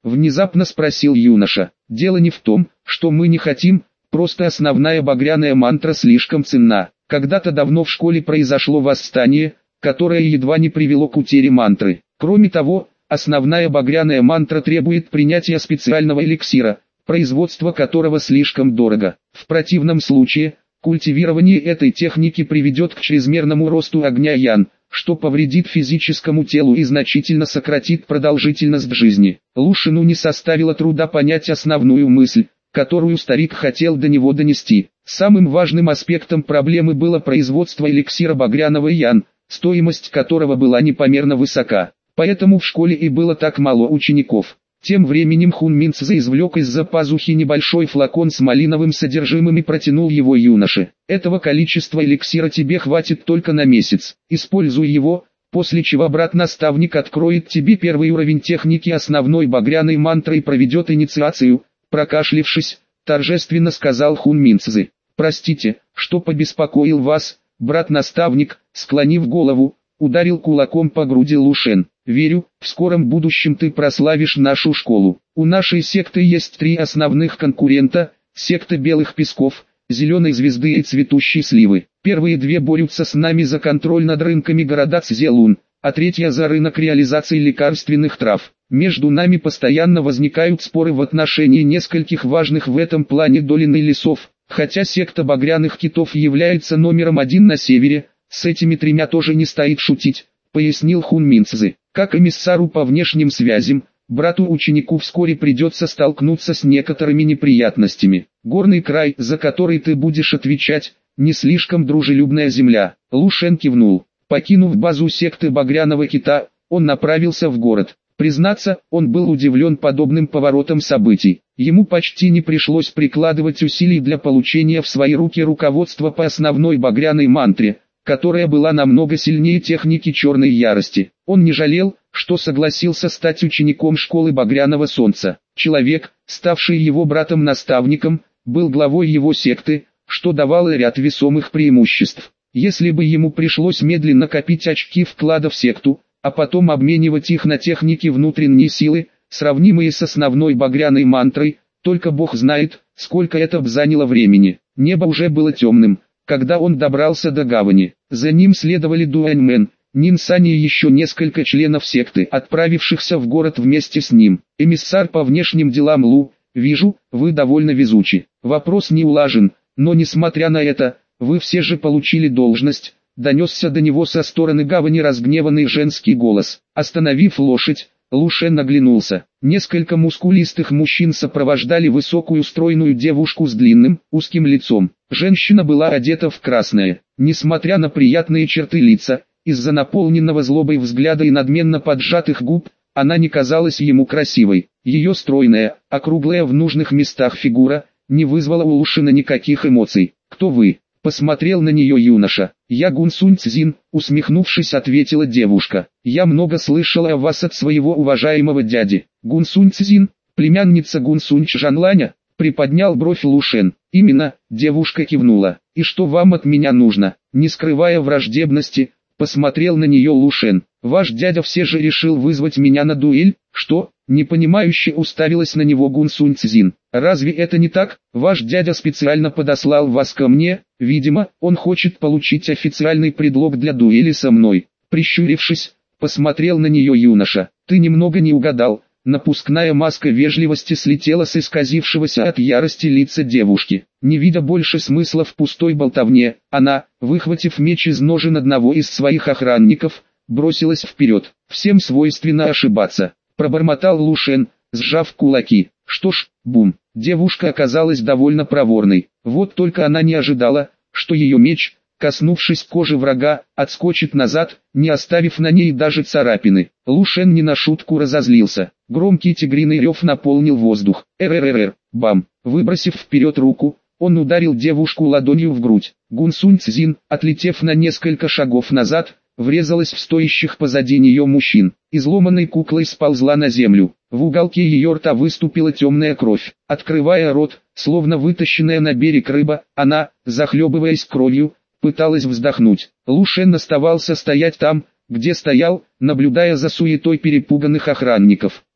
Внезапно спросил юноша. Дело не в том, что мы не хотим, просто основная багряная мантра слишком ценна. Когда-то давно в школе произошло восстание, которое едва не привело к утере мантры. Кроме того, основная багряная мантра требует принятия специального эликсира, производство которого слишком дорого. В противном случае, культивирование этой техники приведет к чрезмерному росту огня ян, что повредит физическому телу и значительно сократит продолжительность жизни. Лушину не составило труда понять основную мысль, которую старик хотел до него донести. Самым важным аспектом проблемы было производство эликсира багряного ян, стоимость которого была непомерно высока. Поэтому в школе и было так мало учеников. Тем временем Хун Минцзе извлек из-за пазухи небольшой флакон с малиновым содержимым и протянул его юноше. Этого количества эликсира тебе хватит только на месяц. Используй его, после чего брат-наставник откроет тебе первый уровень техники основной багряной мантры и проведет инициацию. Прокашлившись, торжественно сказал Хун Минцзе. Простите, что побеспокоил вас, брат-наставник, склонив голову, ударил кулаком по груди Лушен. Верю, в скором будущем ты прославишь нашу школу. У нашей секты есть 3 основных конкурента: секта Белых Песков, Зеленой Звезды и Цветущей Сливы. Первые 2 борются с нами за контроль над рынками города Цзелун, а 3-я за рынок реализации лекарственных трав. Между нами постоянно возникают споры в отношении нескольких важных в этом плане долин и лесов, хотя секта Багряных Китов является номером 1 на севере, с этими 3 тоже не стоит шутить, пояснил Хун Минцзе. Как эмиссару по внешним связям, брату-ученику вскоре придется столкнуться с некоторыми неприятностями. Горный край, за который ты будешь отвечать, не слишком дружелюбная земля. Лушен кивнул. Покинув базу секты Багряного Кита, он направился в город. Признаться, он был удивлен подобным поворотом событий. Ему почти не пришлось прикладывать усилий для получения в свои руки руководства по основной багряной мантре, которая была намного сильнее техники черной ярости. Он не жалел, что согласился стать учеником школы Багряного Солнца. Человек, ставший его братом-наставником, был главой его секты, что давало ряд весомых преимуществ. Если бы ему пришлось медленно копить очки вклада в секту, а потом обменивать их на техники внутренней силы, сравнимые с основной багряной мантрой, только Бог знает, сколько это бы заняло времени. Небо уже было темным, когда он добрался до гавани. За ним следовали Дуэньмен, Нинсань и еще несколько членов секты, отправившихся в город вместе с ним. Эмиссар по внешним делам Лу: вижу, вы довольно везучи. Вопрос не улажен, но несмотря на это, вы все же получили должность. Донесся до него со стороны гавани разгневанный женский голос. Остановив лошадь, Лушен оглянулся. Несколько мускулистых мужчин сопровождали высокую стройную девушку с длинным, узким лицом. Женщина была одета в красное. Несмотря на приятные черты лица, из-за наполненного злобой взгляда и надменно поджатых губ, она не казалась ему красивой. Ее стройная, округлая в нужных местах фигура, не вызвала у Лушена никаких эмоций. «Кто вы?» — посмотрел на нее юноша. «Я Гунсунь Цзин», — усмехнувшись, ответила девушка. «Я много слышала о вас от своего уважаемого дяди». «Гунсунь Цзин, племянница Гунсунь Чжанланя?» — приподнял бровь Лушен. «Именно», — девушка кивнула. «И что вам от меня нужно?» Не скрывая враждебности, посмотрел на нее Лушен. «Ваш дядя все же решил вызвать меня на дуэль?» «Что?» — непонимающе уставилась на него Гунсунь Цзин. «Разве это не так? Ваш дядя специально подослал вас ко мне, видимо, он хочет получить официальный предлог для дуэли со мной». Прищурившись, посмотрел на нее юноша. «Ты немного не угадал». Напускная маска вежливости слетела с исказившегося от ярости лица девушки. Не видя больше смысла в пустой болтовне, она, выхватив меч из ножен одного из своих охранников, бросилась вперед. «Всем свойственно ошибаться», — пробормотал Лушен, сжав кулаки. Что ж, бум, девушка оказалась довольно проворной. Вот только она не ожидала, что ее меч, коснувшись кожи врага, отскочит назад, не оставив на ней даже царапины. Лушен не на шутку разозлился. Громкий тигриный рев наполнил воздух. РРР, бам. Выбросив вперед руку, он ударил девушку ладонью в грудь. Гунсунь Цзин, отлетев на несколько шагов назад, врезалась в стоящих позади нее мужчин. Изломанной куклой сползла на землю. В уголке ее рта выступила темная кровь. Открывая рот, словно вытащенная на берег рыба, она, захлебываясь кровью, пыталась вздохнуть. Лушен оставался стоять там, где стоял, наблюдая за суетой перепуганных охранников.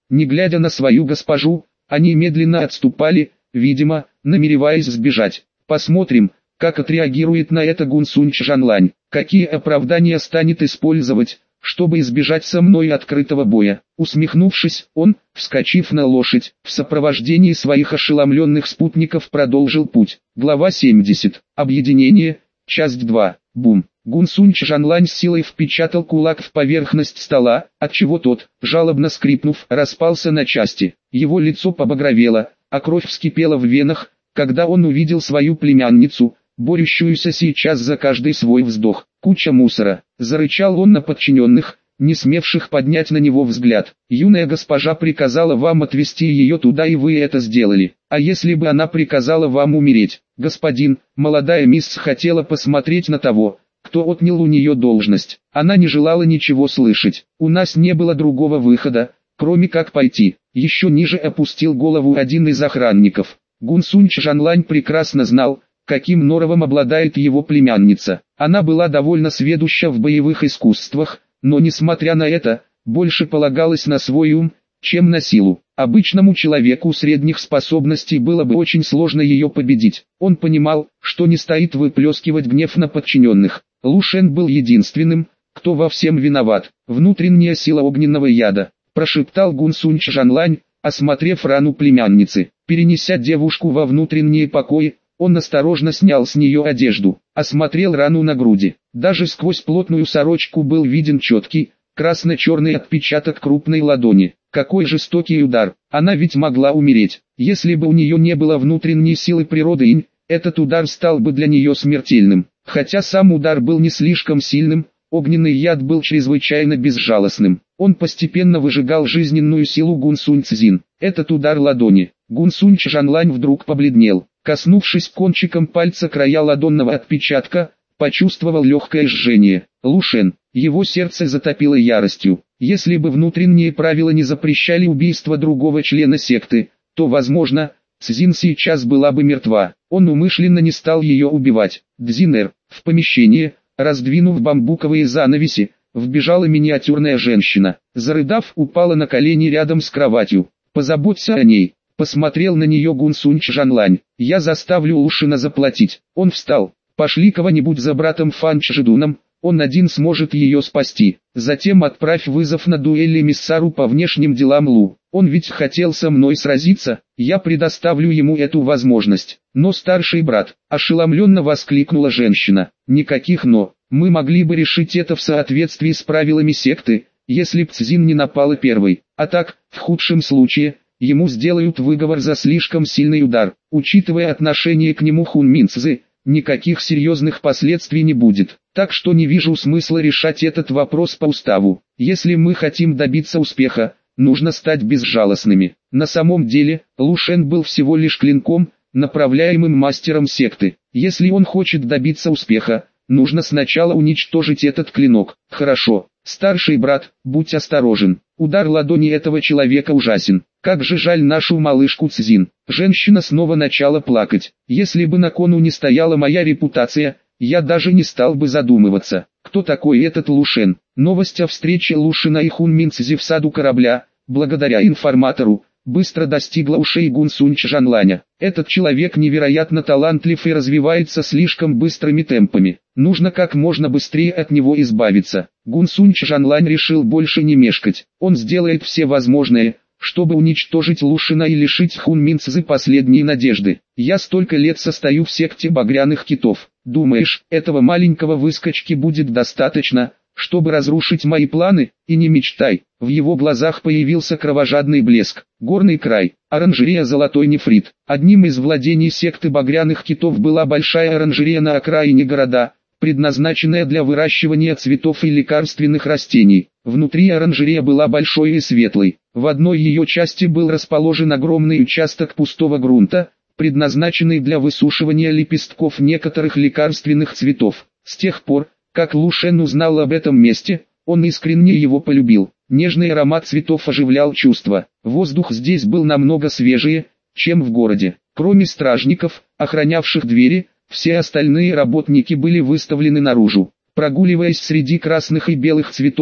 Не глядя на свою госпожу, они медленно отступали, видимо, намереваясь сбежать. Посмотрим, как отреагирует на это Гунсунь Чжанлань, какие оправдания станет использовать, чтобы избежать со мной открытого боя. Усмехнувшись, он, вскочив на лошадь, в сопровождении своих ошеломленных спутников продолжил путь. Глава 70. Объединение. Часть 2. Бум. Гунсунь Чжанлань с силой впечатал кулак в поверхность стола, отчего тот, жалобно скрипнув, распался на части. Его лицо побагровело, а кровь вскипела в венах, когда он увидел свою племянницу, борющуюся сейчас за каждый свой вздох. «Куча мусора!» — зарычал он на подчиненных, не смевших поднять на него взгляд. «Юная госпожа приказала вам отвезти ее туда, и вы это сделали. А если бы она приказала вам умереть? Господин, молодая мисс хотела посмотреть на того, кто отнял у нее должность. Она не желала ничего слышать. У нас не было другого выхода, кроме как пойти». Еще ниже опустил голову один из охранников. Гунсунь Чжанлань прекрасно знал, каким норовом обладает его племянница. Она была довольно сведуща в боевых искусствах, но несмотря на это, больше полагалась на свой ум, чем на силу. Обычному человеку средних способностей было бы очень сложно ее победить. Он понимал, что не стоит выплескивать гнев на подчиненных. Лу Шен был единственным, кто во всем виноват. «Внутренняя сила огненного яда», — прошептал Гунсунь Чжанлань, осмотрев рану племянницы. Перенеся девушку во внутренние покои, он осторожно снял с нее одежду, осмотрел рану на груди. Даже сквозь плотную сорочку был виден четкий, красно-черный отпечаток крупной ладони. Какой жестокий удар! Она ведь могла умереть. Если бы у нее не было внутренней силы природы инь, этот удар стал бы для нее смертельным. Хотя сам удар был не слишком сильным, огненный яд был чрезвычайно безжалостным. Он постепенно выжигал жизненную силу Гунсунь Цзин. Этот удар ладони. Гунсунь Чжанлань вдруг побледнел. Коснувшись кончиком пальца края ладонного отпечатка, почувствовал легкое жжение. Лу Шен, его сердце затопило яростью. Если бы внутренние правила не запрещали убийство другого члена секты, то, возможно, Цзин сейчас была бы мертва. Он умышленно не стал ее убивать. «Дзинер». В помещение, раздвинув бамбуковые занавеси, вбежала миниатюрная женщина. Зарыдав, упала на колени рядом с кроватью. «Позаботься о ней», — посмотрел на нее Гунсунь Чжанлань. «Я заставлю Лушина заплатить». Он встал. «Пошли кого-нибудь за братом Фан Чжидуном, он один сможет ее спасти. Затем отправь вызов на дуэль эмиссару по внешним делам Лу. Он ведь хотел со мной сразиться, я предоставлю ему эту возможность». «Но старший брат», — ошеломленно воскликнула женщина. «Никаких «но». Мы могли бы решить это в соответствии с правилами секты, если б Цзин не напала первой. А так, в худшем случае, ему сделают выговор за слишком сильный удар. Учитывая отношение к нему Хун Мин Цзы, никаких серьезных последствий не будет. Так что не вижу смысла решать этот вопрос по уставу. Если мы хотим добиться успеха, нужно стать безжалостными». На самом деле, Лу Шен был всего лишь клинком, направляемым мастером секты. Если он хочет добиться успеха, нужно сначала уничтожить этот клинок. «Хорошо, старший брат, будь осторожен. Удар ладони этого человека ужасен. Как же жаль нашу малышку Цзин». Женщина снова начала плакать. «Если бы на кону не стояла моя репутация, я даже не стал бы задумываться, кто такой этот Лу Шен». Новость о встрече Лушина и Хун Мин Цзи в саду корабля, благодаря информатору, быстро достигла ушей Гунсунь Чжанланя. Этот человек невероятно талантлив и развивается слишком быстрыми темпами. Нужно как можно быстрее от него избавиться. Гунсунь Чжанлань решил больше не мешкать. Он сделает все возможное, чтобы уничтожить Лушина и лишить Хун Мин Цзы последней надежды. «Я столько лет состою в секте багряных китов. Думаешь, этого маленького выскочки будет достаточно, чтобы разрушить мои планы? И не мечтай». В его глазах появился кровожадный блеск. Горный край, оранжерея «Золотой нефрит». Одним из владений секты багряных китов была большая оранжерея на окраине города, предназначенная для выращивания цветов и лекарственных растений. Внутри оранжерея была большой и светлой. В одной ее части был расположен огромный участок пустого грунта, предназначенный для высушивания лепестков некоторых лекарственных цветов. С тех пор, как Лу Шен узнал об этом месте, он искренне его полюбил. Нежный аромат цветов оживлял чувства. Воздух здесь был намного свежее, чем в городе. Кроме стражников, охранявших двери, все остальные работники были выставлены наружу. Прогуливаясь среди красных и белых цветов,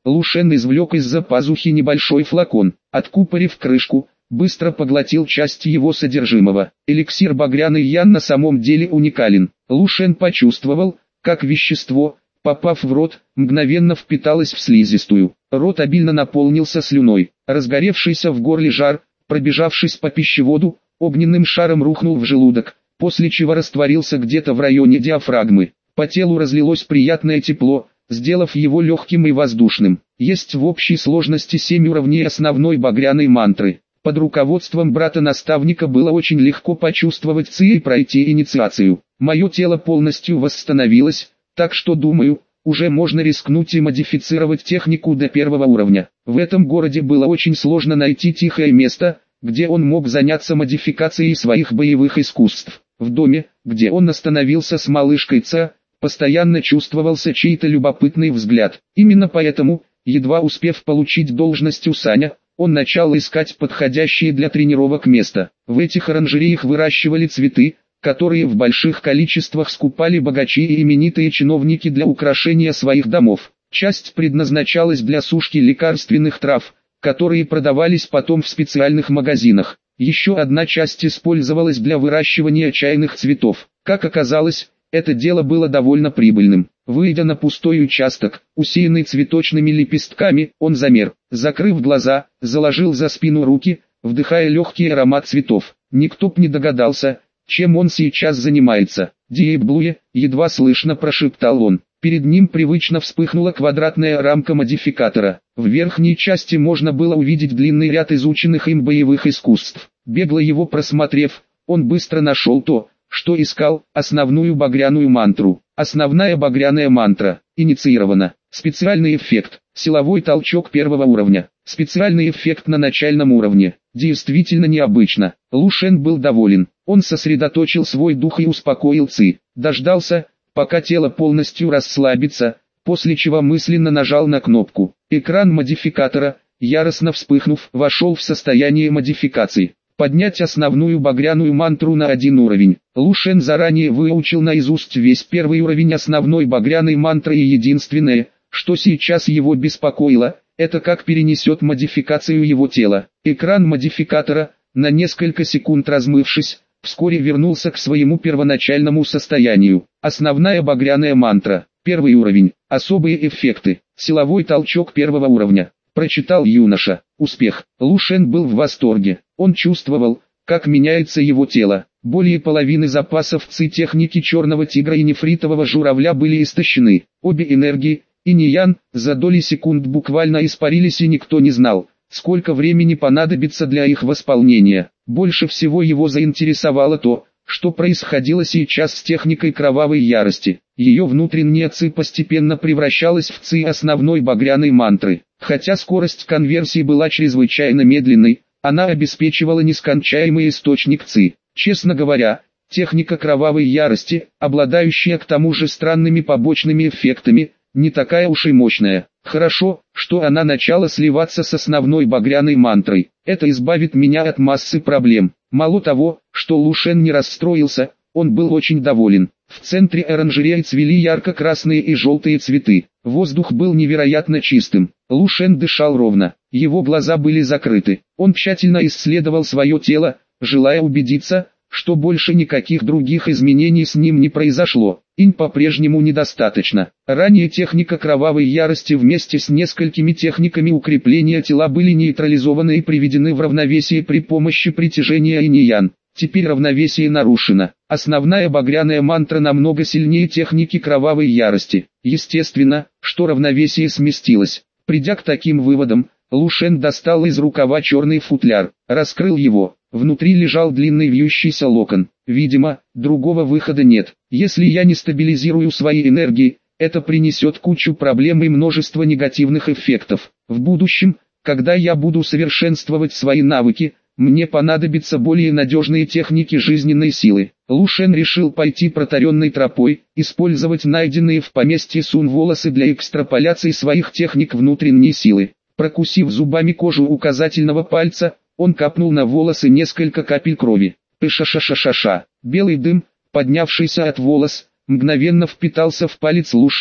Лушен извлек из-за пазухи небольшой флакон, откупорив крышку, быстро поглотил часть его содержимого. Эликсир багряный ян на самом деле уникален. Лушен почувствовал, как вещество, попав в рот, мгновенно впиталось в слизистую. Рот обильно наполнился слюной. Разгоревшийся в горле жар, пробежавшись по пищеводу, огненным шаром рухнул в желудок, после чего растворился где-то в районе диафрагмы. По телу разлилось приятное тепло, сделав его легким и воздушным. Есть в общей сложности 7 уровней основной багряной мантры. Под руководством брата-наставника было очень легко почувствовать ци и пройти инициацию. Мое тело полностью восстановилось, так что думаю, уже можно рискнуть и модифицировать технику до 1 уровня. В этом городе было очень сложно найти тихое место, где он мог заняться модификацией своих боевых искусств. В доме, где он остановился с малышкой Ца, постоянно чувствовался чей-то любопытный взгляд. Именно поэтому, едва успев получить должность Усаня, он начал искать подходящее для тренировок место. В этих оранжереях выращивали цветы, которые в больших количествах скупали богачи и именитые чиновники для украшения своих домов. Часть предназначалась для сушки лекарственных трав, которые продавались потом в специальных магазинах. Еще одна часть использовалась для выращивания чайных цветов. Как оказалось, это дело было довольно прибыльным. Выйдя на пустой участок, усеянный цветочными лепестками, он замер, закрыв глаза, заложил за спину руки, вдыхая легкий аромат цветов. Никто б не догадался, чем он сейчас занимается. «Диэбблуе», едва слышно прошептал он. Перед ним привычно вспыхнула квадратная рамка модификатора. В верхней части можно было увидеть длинный ряд изученных им боевых искусств. Бегло его просмотрев, он быстро нашел то, что искал: основную багряную мантру. Основная багряная мантра инициирована. Специальный эффект: силовой толчок 1 уровня. Специальный эффект на начальном уровне. Действительно необычно. Лушен был доволен. Он сосредоточил свой дух и успокоил ци. Дождался, пока тело полностью расслабится, после чего мысленно нажал на кнопку. Экран модификатора, яростно вспыхнув, вошел в состояние модификации. Поднять основную багряную мантру на 1 уровень. Лушен заранее выучил наизусть весь 1 уровень основной багряной мантры, и единственное, что сейчас его беспокоило, это как перенесет модификацию его тела. Экран модификатора, на несколько секунд размывшись, вскоре вернулся к своему первоначальному состоянию. Основная багряная мантра. 1 уровень. Особые эффекты. Силовой толчок 1 уровня. Прочитал юноша. Успех. Лушен был в восторге. Он чувствовал, как меняется его тело. Более половины запасов ци техники черного тигра и нефритового журавля были истощены. Обе энергии, инь и ян, за доли секунд буквально испарились, и никто не знал, сколько времени понадобится для их восполнения. Больше всего его заинтересовало то, что происходило сейчас с техникой кровавой ярости. Ее внутренняя ци постепенно превращалась в ци основной багряной мантры. Хотя скорость конверсии была чрезвычайно медленной, она обеспечивала нескончаемый источник ци. Честно говоря, техника кровавой ярости, обладающая к тому же странными побочными эффектами, не такая уж и мощная. Хорошо, что она начала сливаться с основной багряной мантрой. Это избавит меня от массы проблем. Мало того, что Лушен не расстроился, он был очень доволен. В центре оранжереи цвели ярко-красные и желтые цветы. Воздух был невероятно чистым. Лушен дышал ровно. Его глаза были закрыты. Он тщательно исследовал свое тело, желая убедиться, что больше никаких других изменений с ним не произошло. Инь по-прежнему недостаточно. Ранее техника кровавой ярости вместе с несколькими техниками укрепления тела были нейтрализованы и приведены в равновесие при помощи притяжения инь и ян. Теперь равновесие нарушено. Основная багряная мантра намного сильнее техники кровавой ярости. Естественно, что равновесие сместилось. Придя к таким выводам, Лушен достал из рукава черный футляр, раскрыл его. Внутри лежал длинный вьющийся локон. Видимо, другого выхода нет. Если я не стабилизирую свои энергии, это принесет кучу проблем и множество негативных эффектов. В будущем, когда я буду совершенствовать свои навыки, мне понадобятся более надежные техники жизненной силы. Лушен решил пойти протаренной тропой, использовать найденные в поместье Сун волосы для экстраполяции своих техник внутренней силы. Прокусив зубами кожу указательного пальца, он капнул на волосы несколько капель крови. Пыша-ша-ша-ша-ша. Белый дым, поднявшийся от волос, мгновенно впитался в палец Лушена.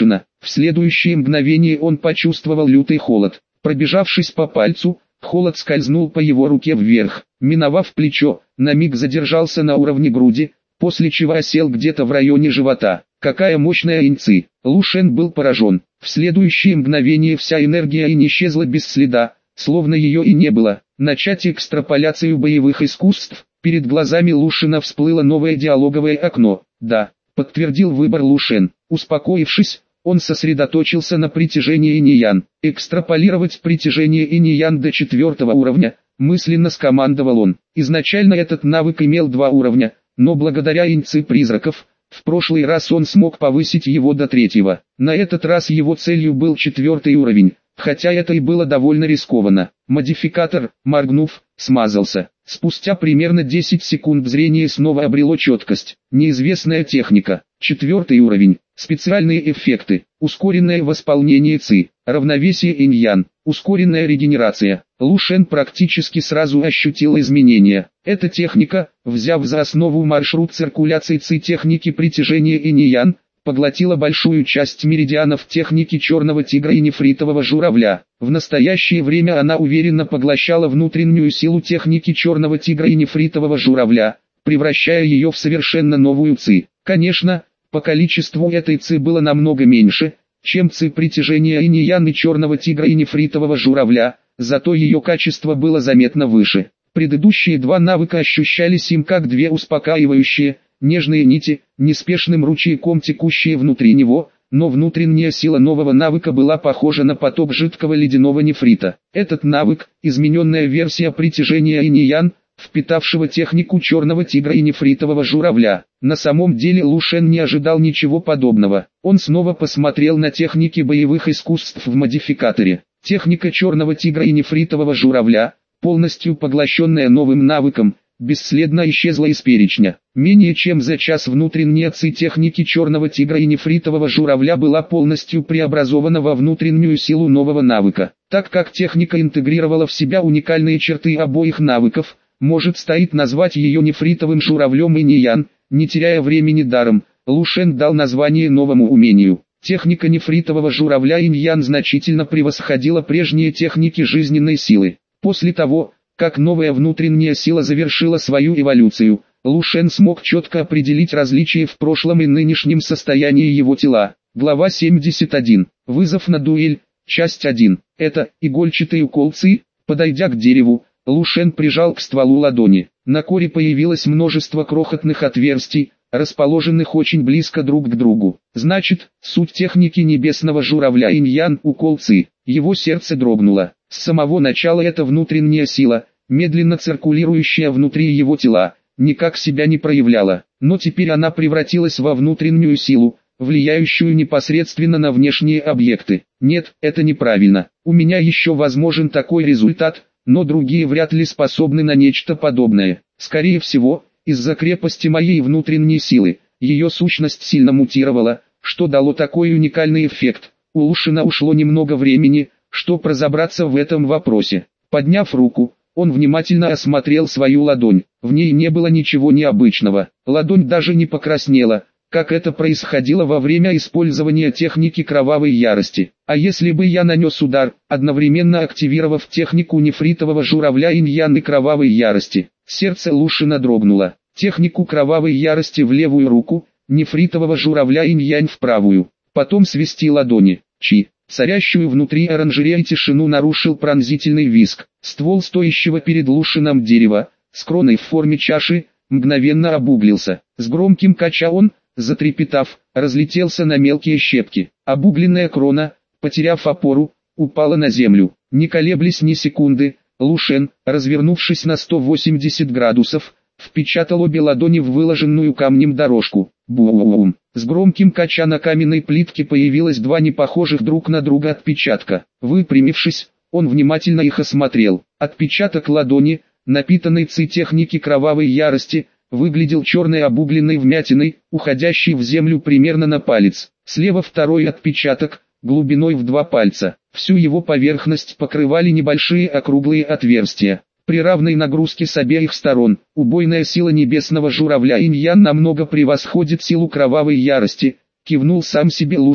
В следующее мгновение он почувствовал лютый холод. Пробежавшись по пальцу, холод скользнул по его руке вверх, миновав плечо, на миг задержался на уровне груди, после чего осел где-то в районе живота. Какая мощная иньци! Лу Шен был поражен. В следующее мгновение вся энергия инь исчезла без следа, словно ее и не было. Начать экстраполяцию боевых искусств. Перед глазами Лу Шена всплыло новое диалоговое окно. «Да», — подтвердил выбор Лу Шен. Успокоившись, он сосредоточился на притяжении инь-ян. Экстраполировать притяжение инь-ян до 4-го уровня, мысленно скомандовал он. Изначально этот навык имел 2 уровня, но благодаря иньци призраков, в прошлый раз он смог повысить его до 3-го. На этот раз его целью был 4-й уровень, хотя это и было довольно рискованно. Модификатор, моргнув, смазался. Спустя примерно 10 секунд зрение снова обрело четкость. Неизвестная техника. 4-й уровень. Специальные эффекты. Ускоренное восполнение ци. Равновесие инь-ян. Ускоренная регенерация. Лу Шен практически сразу ощутил изменения. Эта техника, взяв за основу маршрут циркуляции ци техники притяжения инь-ян, поглотила большую часть меридианов техники черного тигра и нефритового журавля. В настоящее время она уверенно поглощала внутреннюю силу техники черного тигра и нефритового журавля, превращая ее в совершенно новую ци. Конечно, по количеству этой ци было намного меньше, чем ци притяжения инь-ян и черного тигра и нефритового журавля, зато ее качество было заметно выше. Предыдущие 2 навыка ощущались им как 2 успокаивающие, нежные нити, неспешным ручейком текущие внутри него, но внутренняя сила нового навыка была похожа на поток жидкого ледяного нефрита. Этот навык, измененная версия притяжения инь-ян, впитавшего технику черного тигра и нефритового журавля. На самом деле Лу Шен не ожидал ничего подобного. Он снова посмотрел на техники боевых искусств в модификаторе. Техника черного тигра и нефритового журавля, полностью поглощенная новым навыком, бесследно исчезла из перечня. Менее чем за час внутренняя ци техники черного тигра и нефритового журавля была полностью преобразована во внутреннюю силу нового навыка. Так как техника интегрировала в себя уникальные черты обоих навыков, может стоит назвать ее нефритовым журавлем инь-ян, не теряя времени даром, Лу Шен дал название новому умению. Техника нефритового журавля инь-ян значительно превосходила прежние техники жизненной силы. После того, как новая внутренняя сила завершила свою эволюцию, Лу Шен смог четко определить различия в прошлом и нынешнем состоянии его тела. Глава 71. Вызов на дуэль. Часть 1. Это игольчатый укол ци. Подойдя к дереву, Лу Шен прижал к стволу ладони. На коре появилось множество крохотных отверстий, расположенных очень близко друг к другу. Значит, суть техники небесного журавля инь-ян укол ци. Его сердце дрогнуло. С самого начала эта внутренняя сила, медленно циркулирующая внутри его тела, никак себя не проявляла. Но теперь она превратилась во внутреннюю силу, влияющую непосредственно на внешние объекты. Нет, это неправильно. У меня еще возможен такой результат, но другие вряд ли способны на нечто подобное. Скорее всего, из-за крепости моей внутренней силы, ее сущность сильно мутировала, что дало такой уникальный эффект. У Лу Шена ушло немного времени, чтобы разобраться в этом вопросе. Подняв руку, он внимательно осмотрел свою ладонь. В ней не было ничего необычного. Ладонь даже не покраснела, как это происходило во время использования техники кровавой ярости. А если бы я нанес удар, одновременно активировав технику нефритового журавля инь-ян и кровавой ярости? Сердце Лу Шена дрогнуло. Технику кровавой ярости в левую руку, нефритового журавля инь-ян в правую. Потом свести ладони. Чи. Царящую внутри оранжереи тишину нарушил пронзительный визг. Ствол стоящего перед Лу Шеном дерева, с кроной в форме чаши, мгновенно обуглился. С громким кача он, затрепетав, разлетелся на мелкие щепки. Обугленная крона, потеряв опору, упала на землю. Не колеблясь ни секунды, Лу Шен, развернувшись на 180 градусов, впечатал обе ладони в выложенную камнем дорожку. Бум! С громким кача на каменной плитке появилось 2 непохожих друг на друга отпечатка. Выпрямившись, он внимательно их осмотрел. Отпечаток ладони, напитанной ци техники кровавой ярости, выглядел черной обугленной вмятиной, уходящей в землю примерно на палец. Слева второй отпечаток, глубиной в 2 пальца. Всю его поверхность покрывали небольшие округлые отверстия. При равной нагрузке с обеих сторон, убойная сила небесного журавля инь-ян намного превосходит силу кровавой ярости, кивнул сам себе Лу Шен.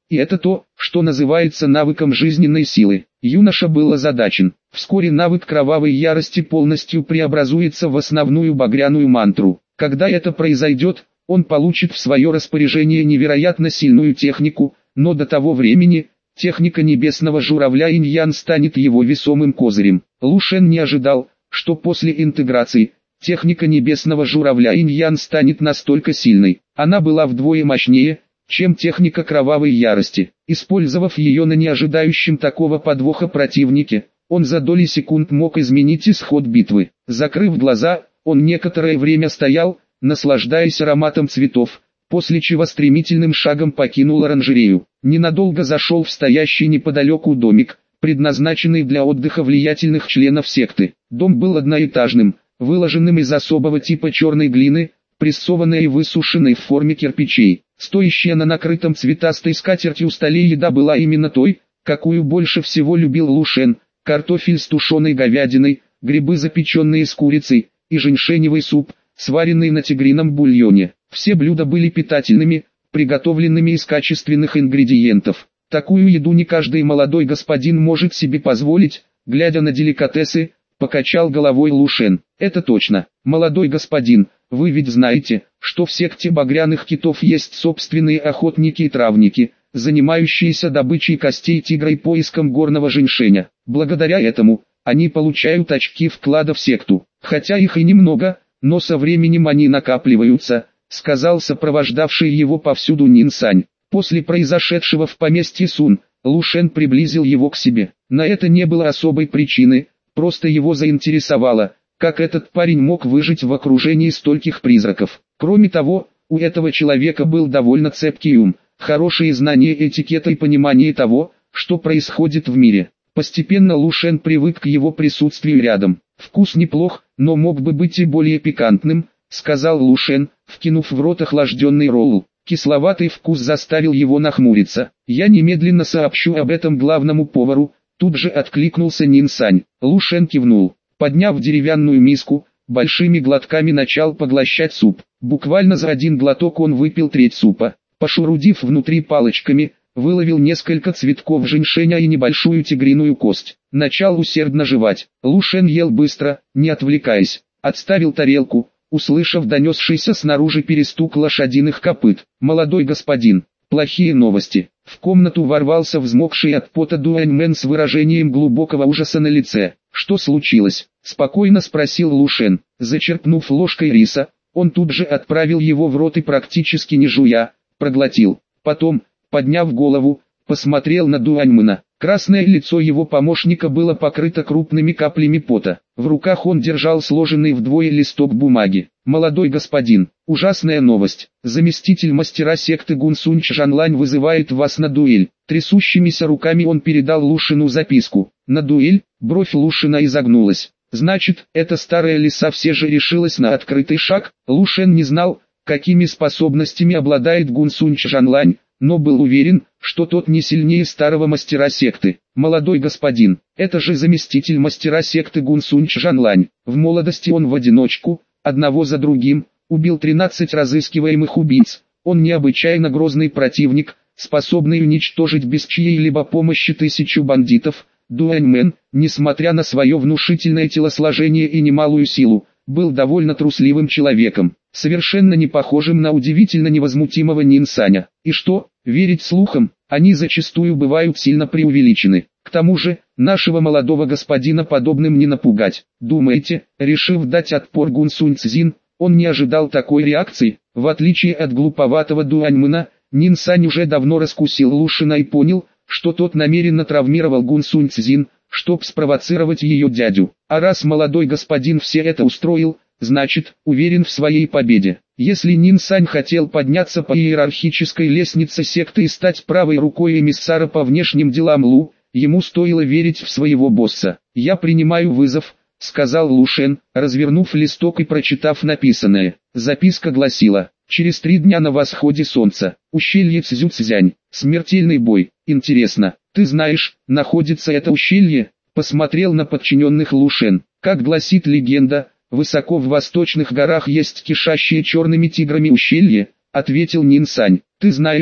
И это то, что называется навыком жизненной силы. Юноша был озадачен. Вскоре навык кровавой ярости полностью преобразуется в основную багряную мантру. Когда это произойдет, он получит в свое распоряжение невероятно сильную технику, но до того времени, техника небесного журавля Инь-Ян станет его весомым козырем. Лу Шен не ожидал, что после интеграции, техника небесного журавля Инь-Ян станет настолько сильной. Она была вдвое мощнее, чем техника кровавой ярости. Использовав ее на неожидающем такого подвоха противнике, он за доли секунд мог изменить исход битвы. Закрыв глаза, он некоторое время стоял, наслаждаясь ароматом цветов, после чего стремительным шагом покинул оранжерею. Ненадолго зашел в стоящий неподалеку домик, предназначенный для отдыха влиятельных членов секты. Дом был одноэтажным, выложенным из особого типа черной глины, прессованной и высушенной в форме кирпичей. Стоящая на накрытом цветастой скатертью столе еда была именно той, какую больше всего любил Лу Шен: картофель с тушеной говядиной, грибы, запеченные с курицей, и женьшеневый суп, сваренный на тигрином бульоне. Все блюда были питательными, приготовленными из качественных ингредиентов. Такую еду не каждый молодой господин может себе позволить, глядя на деликатесы, покачал головой Лу Шен. Это точно, молодой господин, вы ведь знаете, что в секте багряных китов есть собственные охотники и травники, занимающиеся добычей костей тигра и поиском горного женьшеня. Благодаря этому, они получают очки вклада в секту. Хотя их и немного, но со временем они накапливаются, сказал сопровождавший его повсюду Нин Сань. После произошедшего в поместье Сун, Лу Шен приблизил его к себе. На это не было особой причины, просто его заинтересовало, как этот парень мог выжить в окружении стольких призраков. Кроме того, у этого человека был довольно цепкий ум, хорошие знания этикета и понимание того, что происходит в мире. Постепенно Лу Шен привык к его присутствию рядом. «Вкус неплох, но мог бы быть и более пикантным», — сказал Лу Шен, вкинув в рот охлажденный ролл. Кисловатый вкус заставил его нахмуриться. «Я немедленно сообщу об этом главному повару», — тут же откликнулся Нин Сань. Лу Шен кивнул. Подняв деревянную миску, большими глотками начал поглощать суп. Буквально за один глоток он выпил треть супа. Пошурудив внутри палочками, выловил несколько цветков женьшеня и небольшую тигриную кость. Начал усердно жевать. Лу Шен ел быстро, не отвлекаясь. Отставил тарелку, услышав донесшийся снаружи перестук лошадиных копыт. «Молодой господин, плохие новости». В комнату ворвался взмокший от пота Дуаньмен с выражением глубокого ужаса на лице. «Что случилось?» – спокойно спросил Лу Шен. Зачерпнув ложкой риса, он тут же отправил его в рот и практически не жуя, проглотил. Потом, подняв голову, посмотрел на Дуаньмена. Красное лицо его помощника было покрыто крупными каплями пота. В руках он держал сложенный вдвое листок бумаги. «Молодой господин, ужасная новость. Заместитель мастера секты Гунсунь Чжанлань вызывает вас на дуэль». Трясущимися руками он передал Лу Шену записку. «На дуэль?» Бровь Лу Шена изогнулась. «Значит, эта старая лиса все же решилась на открытый шаг?» Лу Шен не знал, какими способностями обладает Гунсунь Чжанлань, но был уверен, что тот не сильнее старого мастера секты. «Молодой господин, это же заместитель мастера секты Гунсунь Чжанлань. В молодости он в одиночку, одного за другим, убил 13 разыскиваемых убийц. Он необычайно грозный противник, способный уничтожить без чьей-либо помощи 1000 бандитов». Дуаньмен, несмотря на свое внушительное телосложение и немалую силу, был довольно трусливым человеком, совершенно не похожим на удивительно невозмутимого Нин Саня. И что, верить слухам, они зачастую бывают сильно преувеличены. К тому же, нашего молодого господина подобным не напугать. Думаете, решив дать отпор Гунсунь Цзин, он не ожидал такой реакции? В отличие от глуповатого Дуаньмена, Нин Сань уже давно раскусил Лу Шена и понял, что тот намеренно травмировал Гунсунь Цзин, чтоб спровоцировать ее дядю. А раз молодой господин все это устроил, значит, уверен в своей победе. Если Нин Сань хотел подняться по иерархической лестнице секты и стать правой рукой эмиссара по внешним делам Лу, ему стоило верить в своего босса. «Я принимаю вызов», — сказал Лу Шен, развернув листок и прочитав написанное. Записка гласила: «Через 3 дня на восходе солнца, ущелье Цзюцзянь, смертельный бой. Интересно, ты знаешь, находится это ущелье?» Посмотрел на подчиненных Лу Шен. «Как гласит легенда, высоко в восточных горах есть кишащие черными тиграми ущелье», ответил Нин Сань. «Ты знаешь,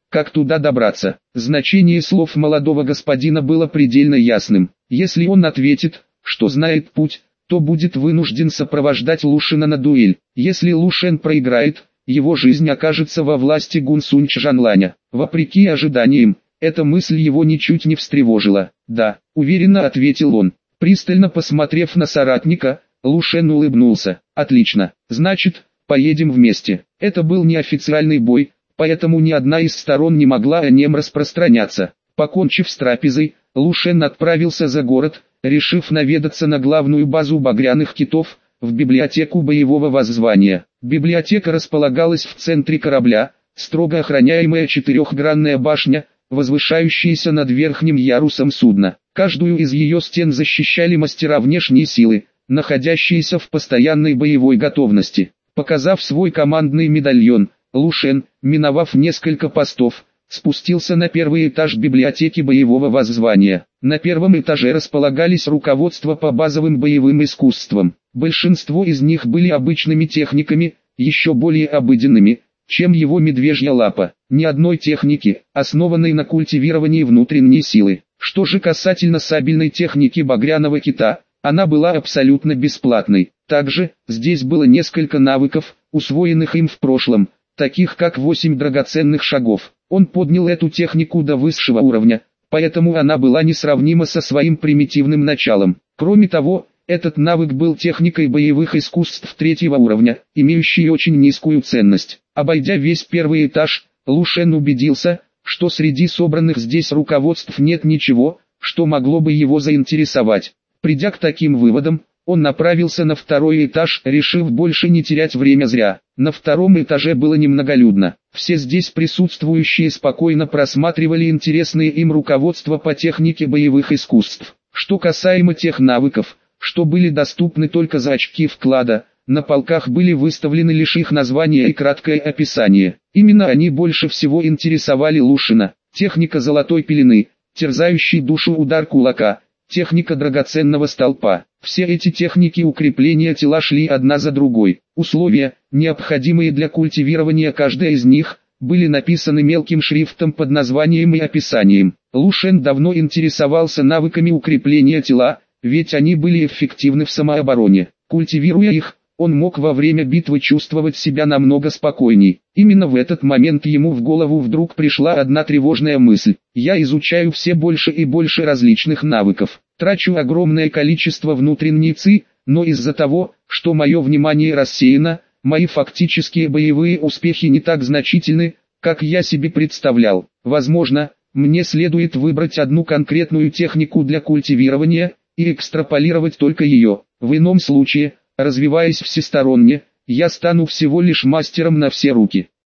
как туда добраться. Значение слов молодого господина было предельно ясным. Если он ответит, что знает путь, то будет вынужден сопровождать Лушена на дуэль. Если Лушен проиграет, его жизнь окажется во власти Гунсунь Чжанланя. Вопреки ожиданиям, эта мысль его ничуть не встревожила. «Да», — уверенно ответил он. Пристально посмотрев на соратника, Лушен улыбнулся. «Отлично, значит, поедем вместе». Это был неофициальный бой, поэтому ни одна из сторон не могла о нем распространяться. Покончив с трапезой, Лушен отправился за город, решив наведаться на главную базу багряных китов, в библиотеку боевого воззвания. Библиотека располагалась в центре корабля, строго охраняемая четырехгранная башня, возвышающаяся над верхним ярусом судна. Каждую из ее стен защищали мастера внешней силы, находящиеся в постоянной боевой готовности. Показав свой командный медальон, Лушен, миновав несколько постов, спустился на первый этаж библиотеки боевого воззвания. На первом этаже располагались руководства по базовым боевым искусствам. Большинство из них были обычными техниками, еще более обыденными, чем его медвежья лапа. Ни одной техники, основанной на культивировании внутренней силы. Что же касательно сабельной техники багряного кита, она была абсолютно бесплатной. Также, здесь было несколько навыков, усвоенных им в прошлом, таких как 8 драгоценных шагов. Он поднял эту технику до высшего уровня, поэтому она была несравнима со своим примитивным началом. Кроме того, этот навык был техникой боевых искусств третьего уровня, имеющей очень низкую ценность. Обойдя весь первый этаж, Лушен убедился, что среди собранных здесь руководств нет ничего, что могло бы его заинтересовать. Придя к таким выводам, он направился на второй этаж, решив больше не терять время зря. На втором этаже было немноголюдно. Все здесь присутствующие спокойно просматривали интересные им руководства по технике боевых искусств. Что касаемо тех навыков, что были доступны только за очки вклада, на полках были выставлены лишь их названия и краткое описание. Именно они больше всего интересовали Лушена. Техника золотой пелены, терзающий душу удар кулака, техника драгоценного столпа. Все эти техники укрепления тела шли одна за другой. Условия, необходимые для культивирования каждой из них, были написаны мелким шрифтом под названием и описанием. Лушен давно интересовался навыками укрепления тела, ведь они были эффективны в самообороне. Культивируя их, он мог во время битвы чувствовать себя намного спокойней. Именно в этот момент ему в голову вдруг пришла одна тревожная мысль. Я изучаю все больше и больше различных навыков. Трачу огромное количество внутренней ци, но из-за того, что мое внимание рассеяно, мои фактические боевые успехи не так значительны, как я себе представлял. Возможно, мне следует выбрать одну конкретную технику для культивирования и экстраполировать только ее. В ином случае, развиваясь всесторонне, я стану всего лишь мастером на все руки.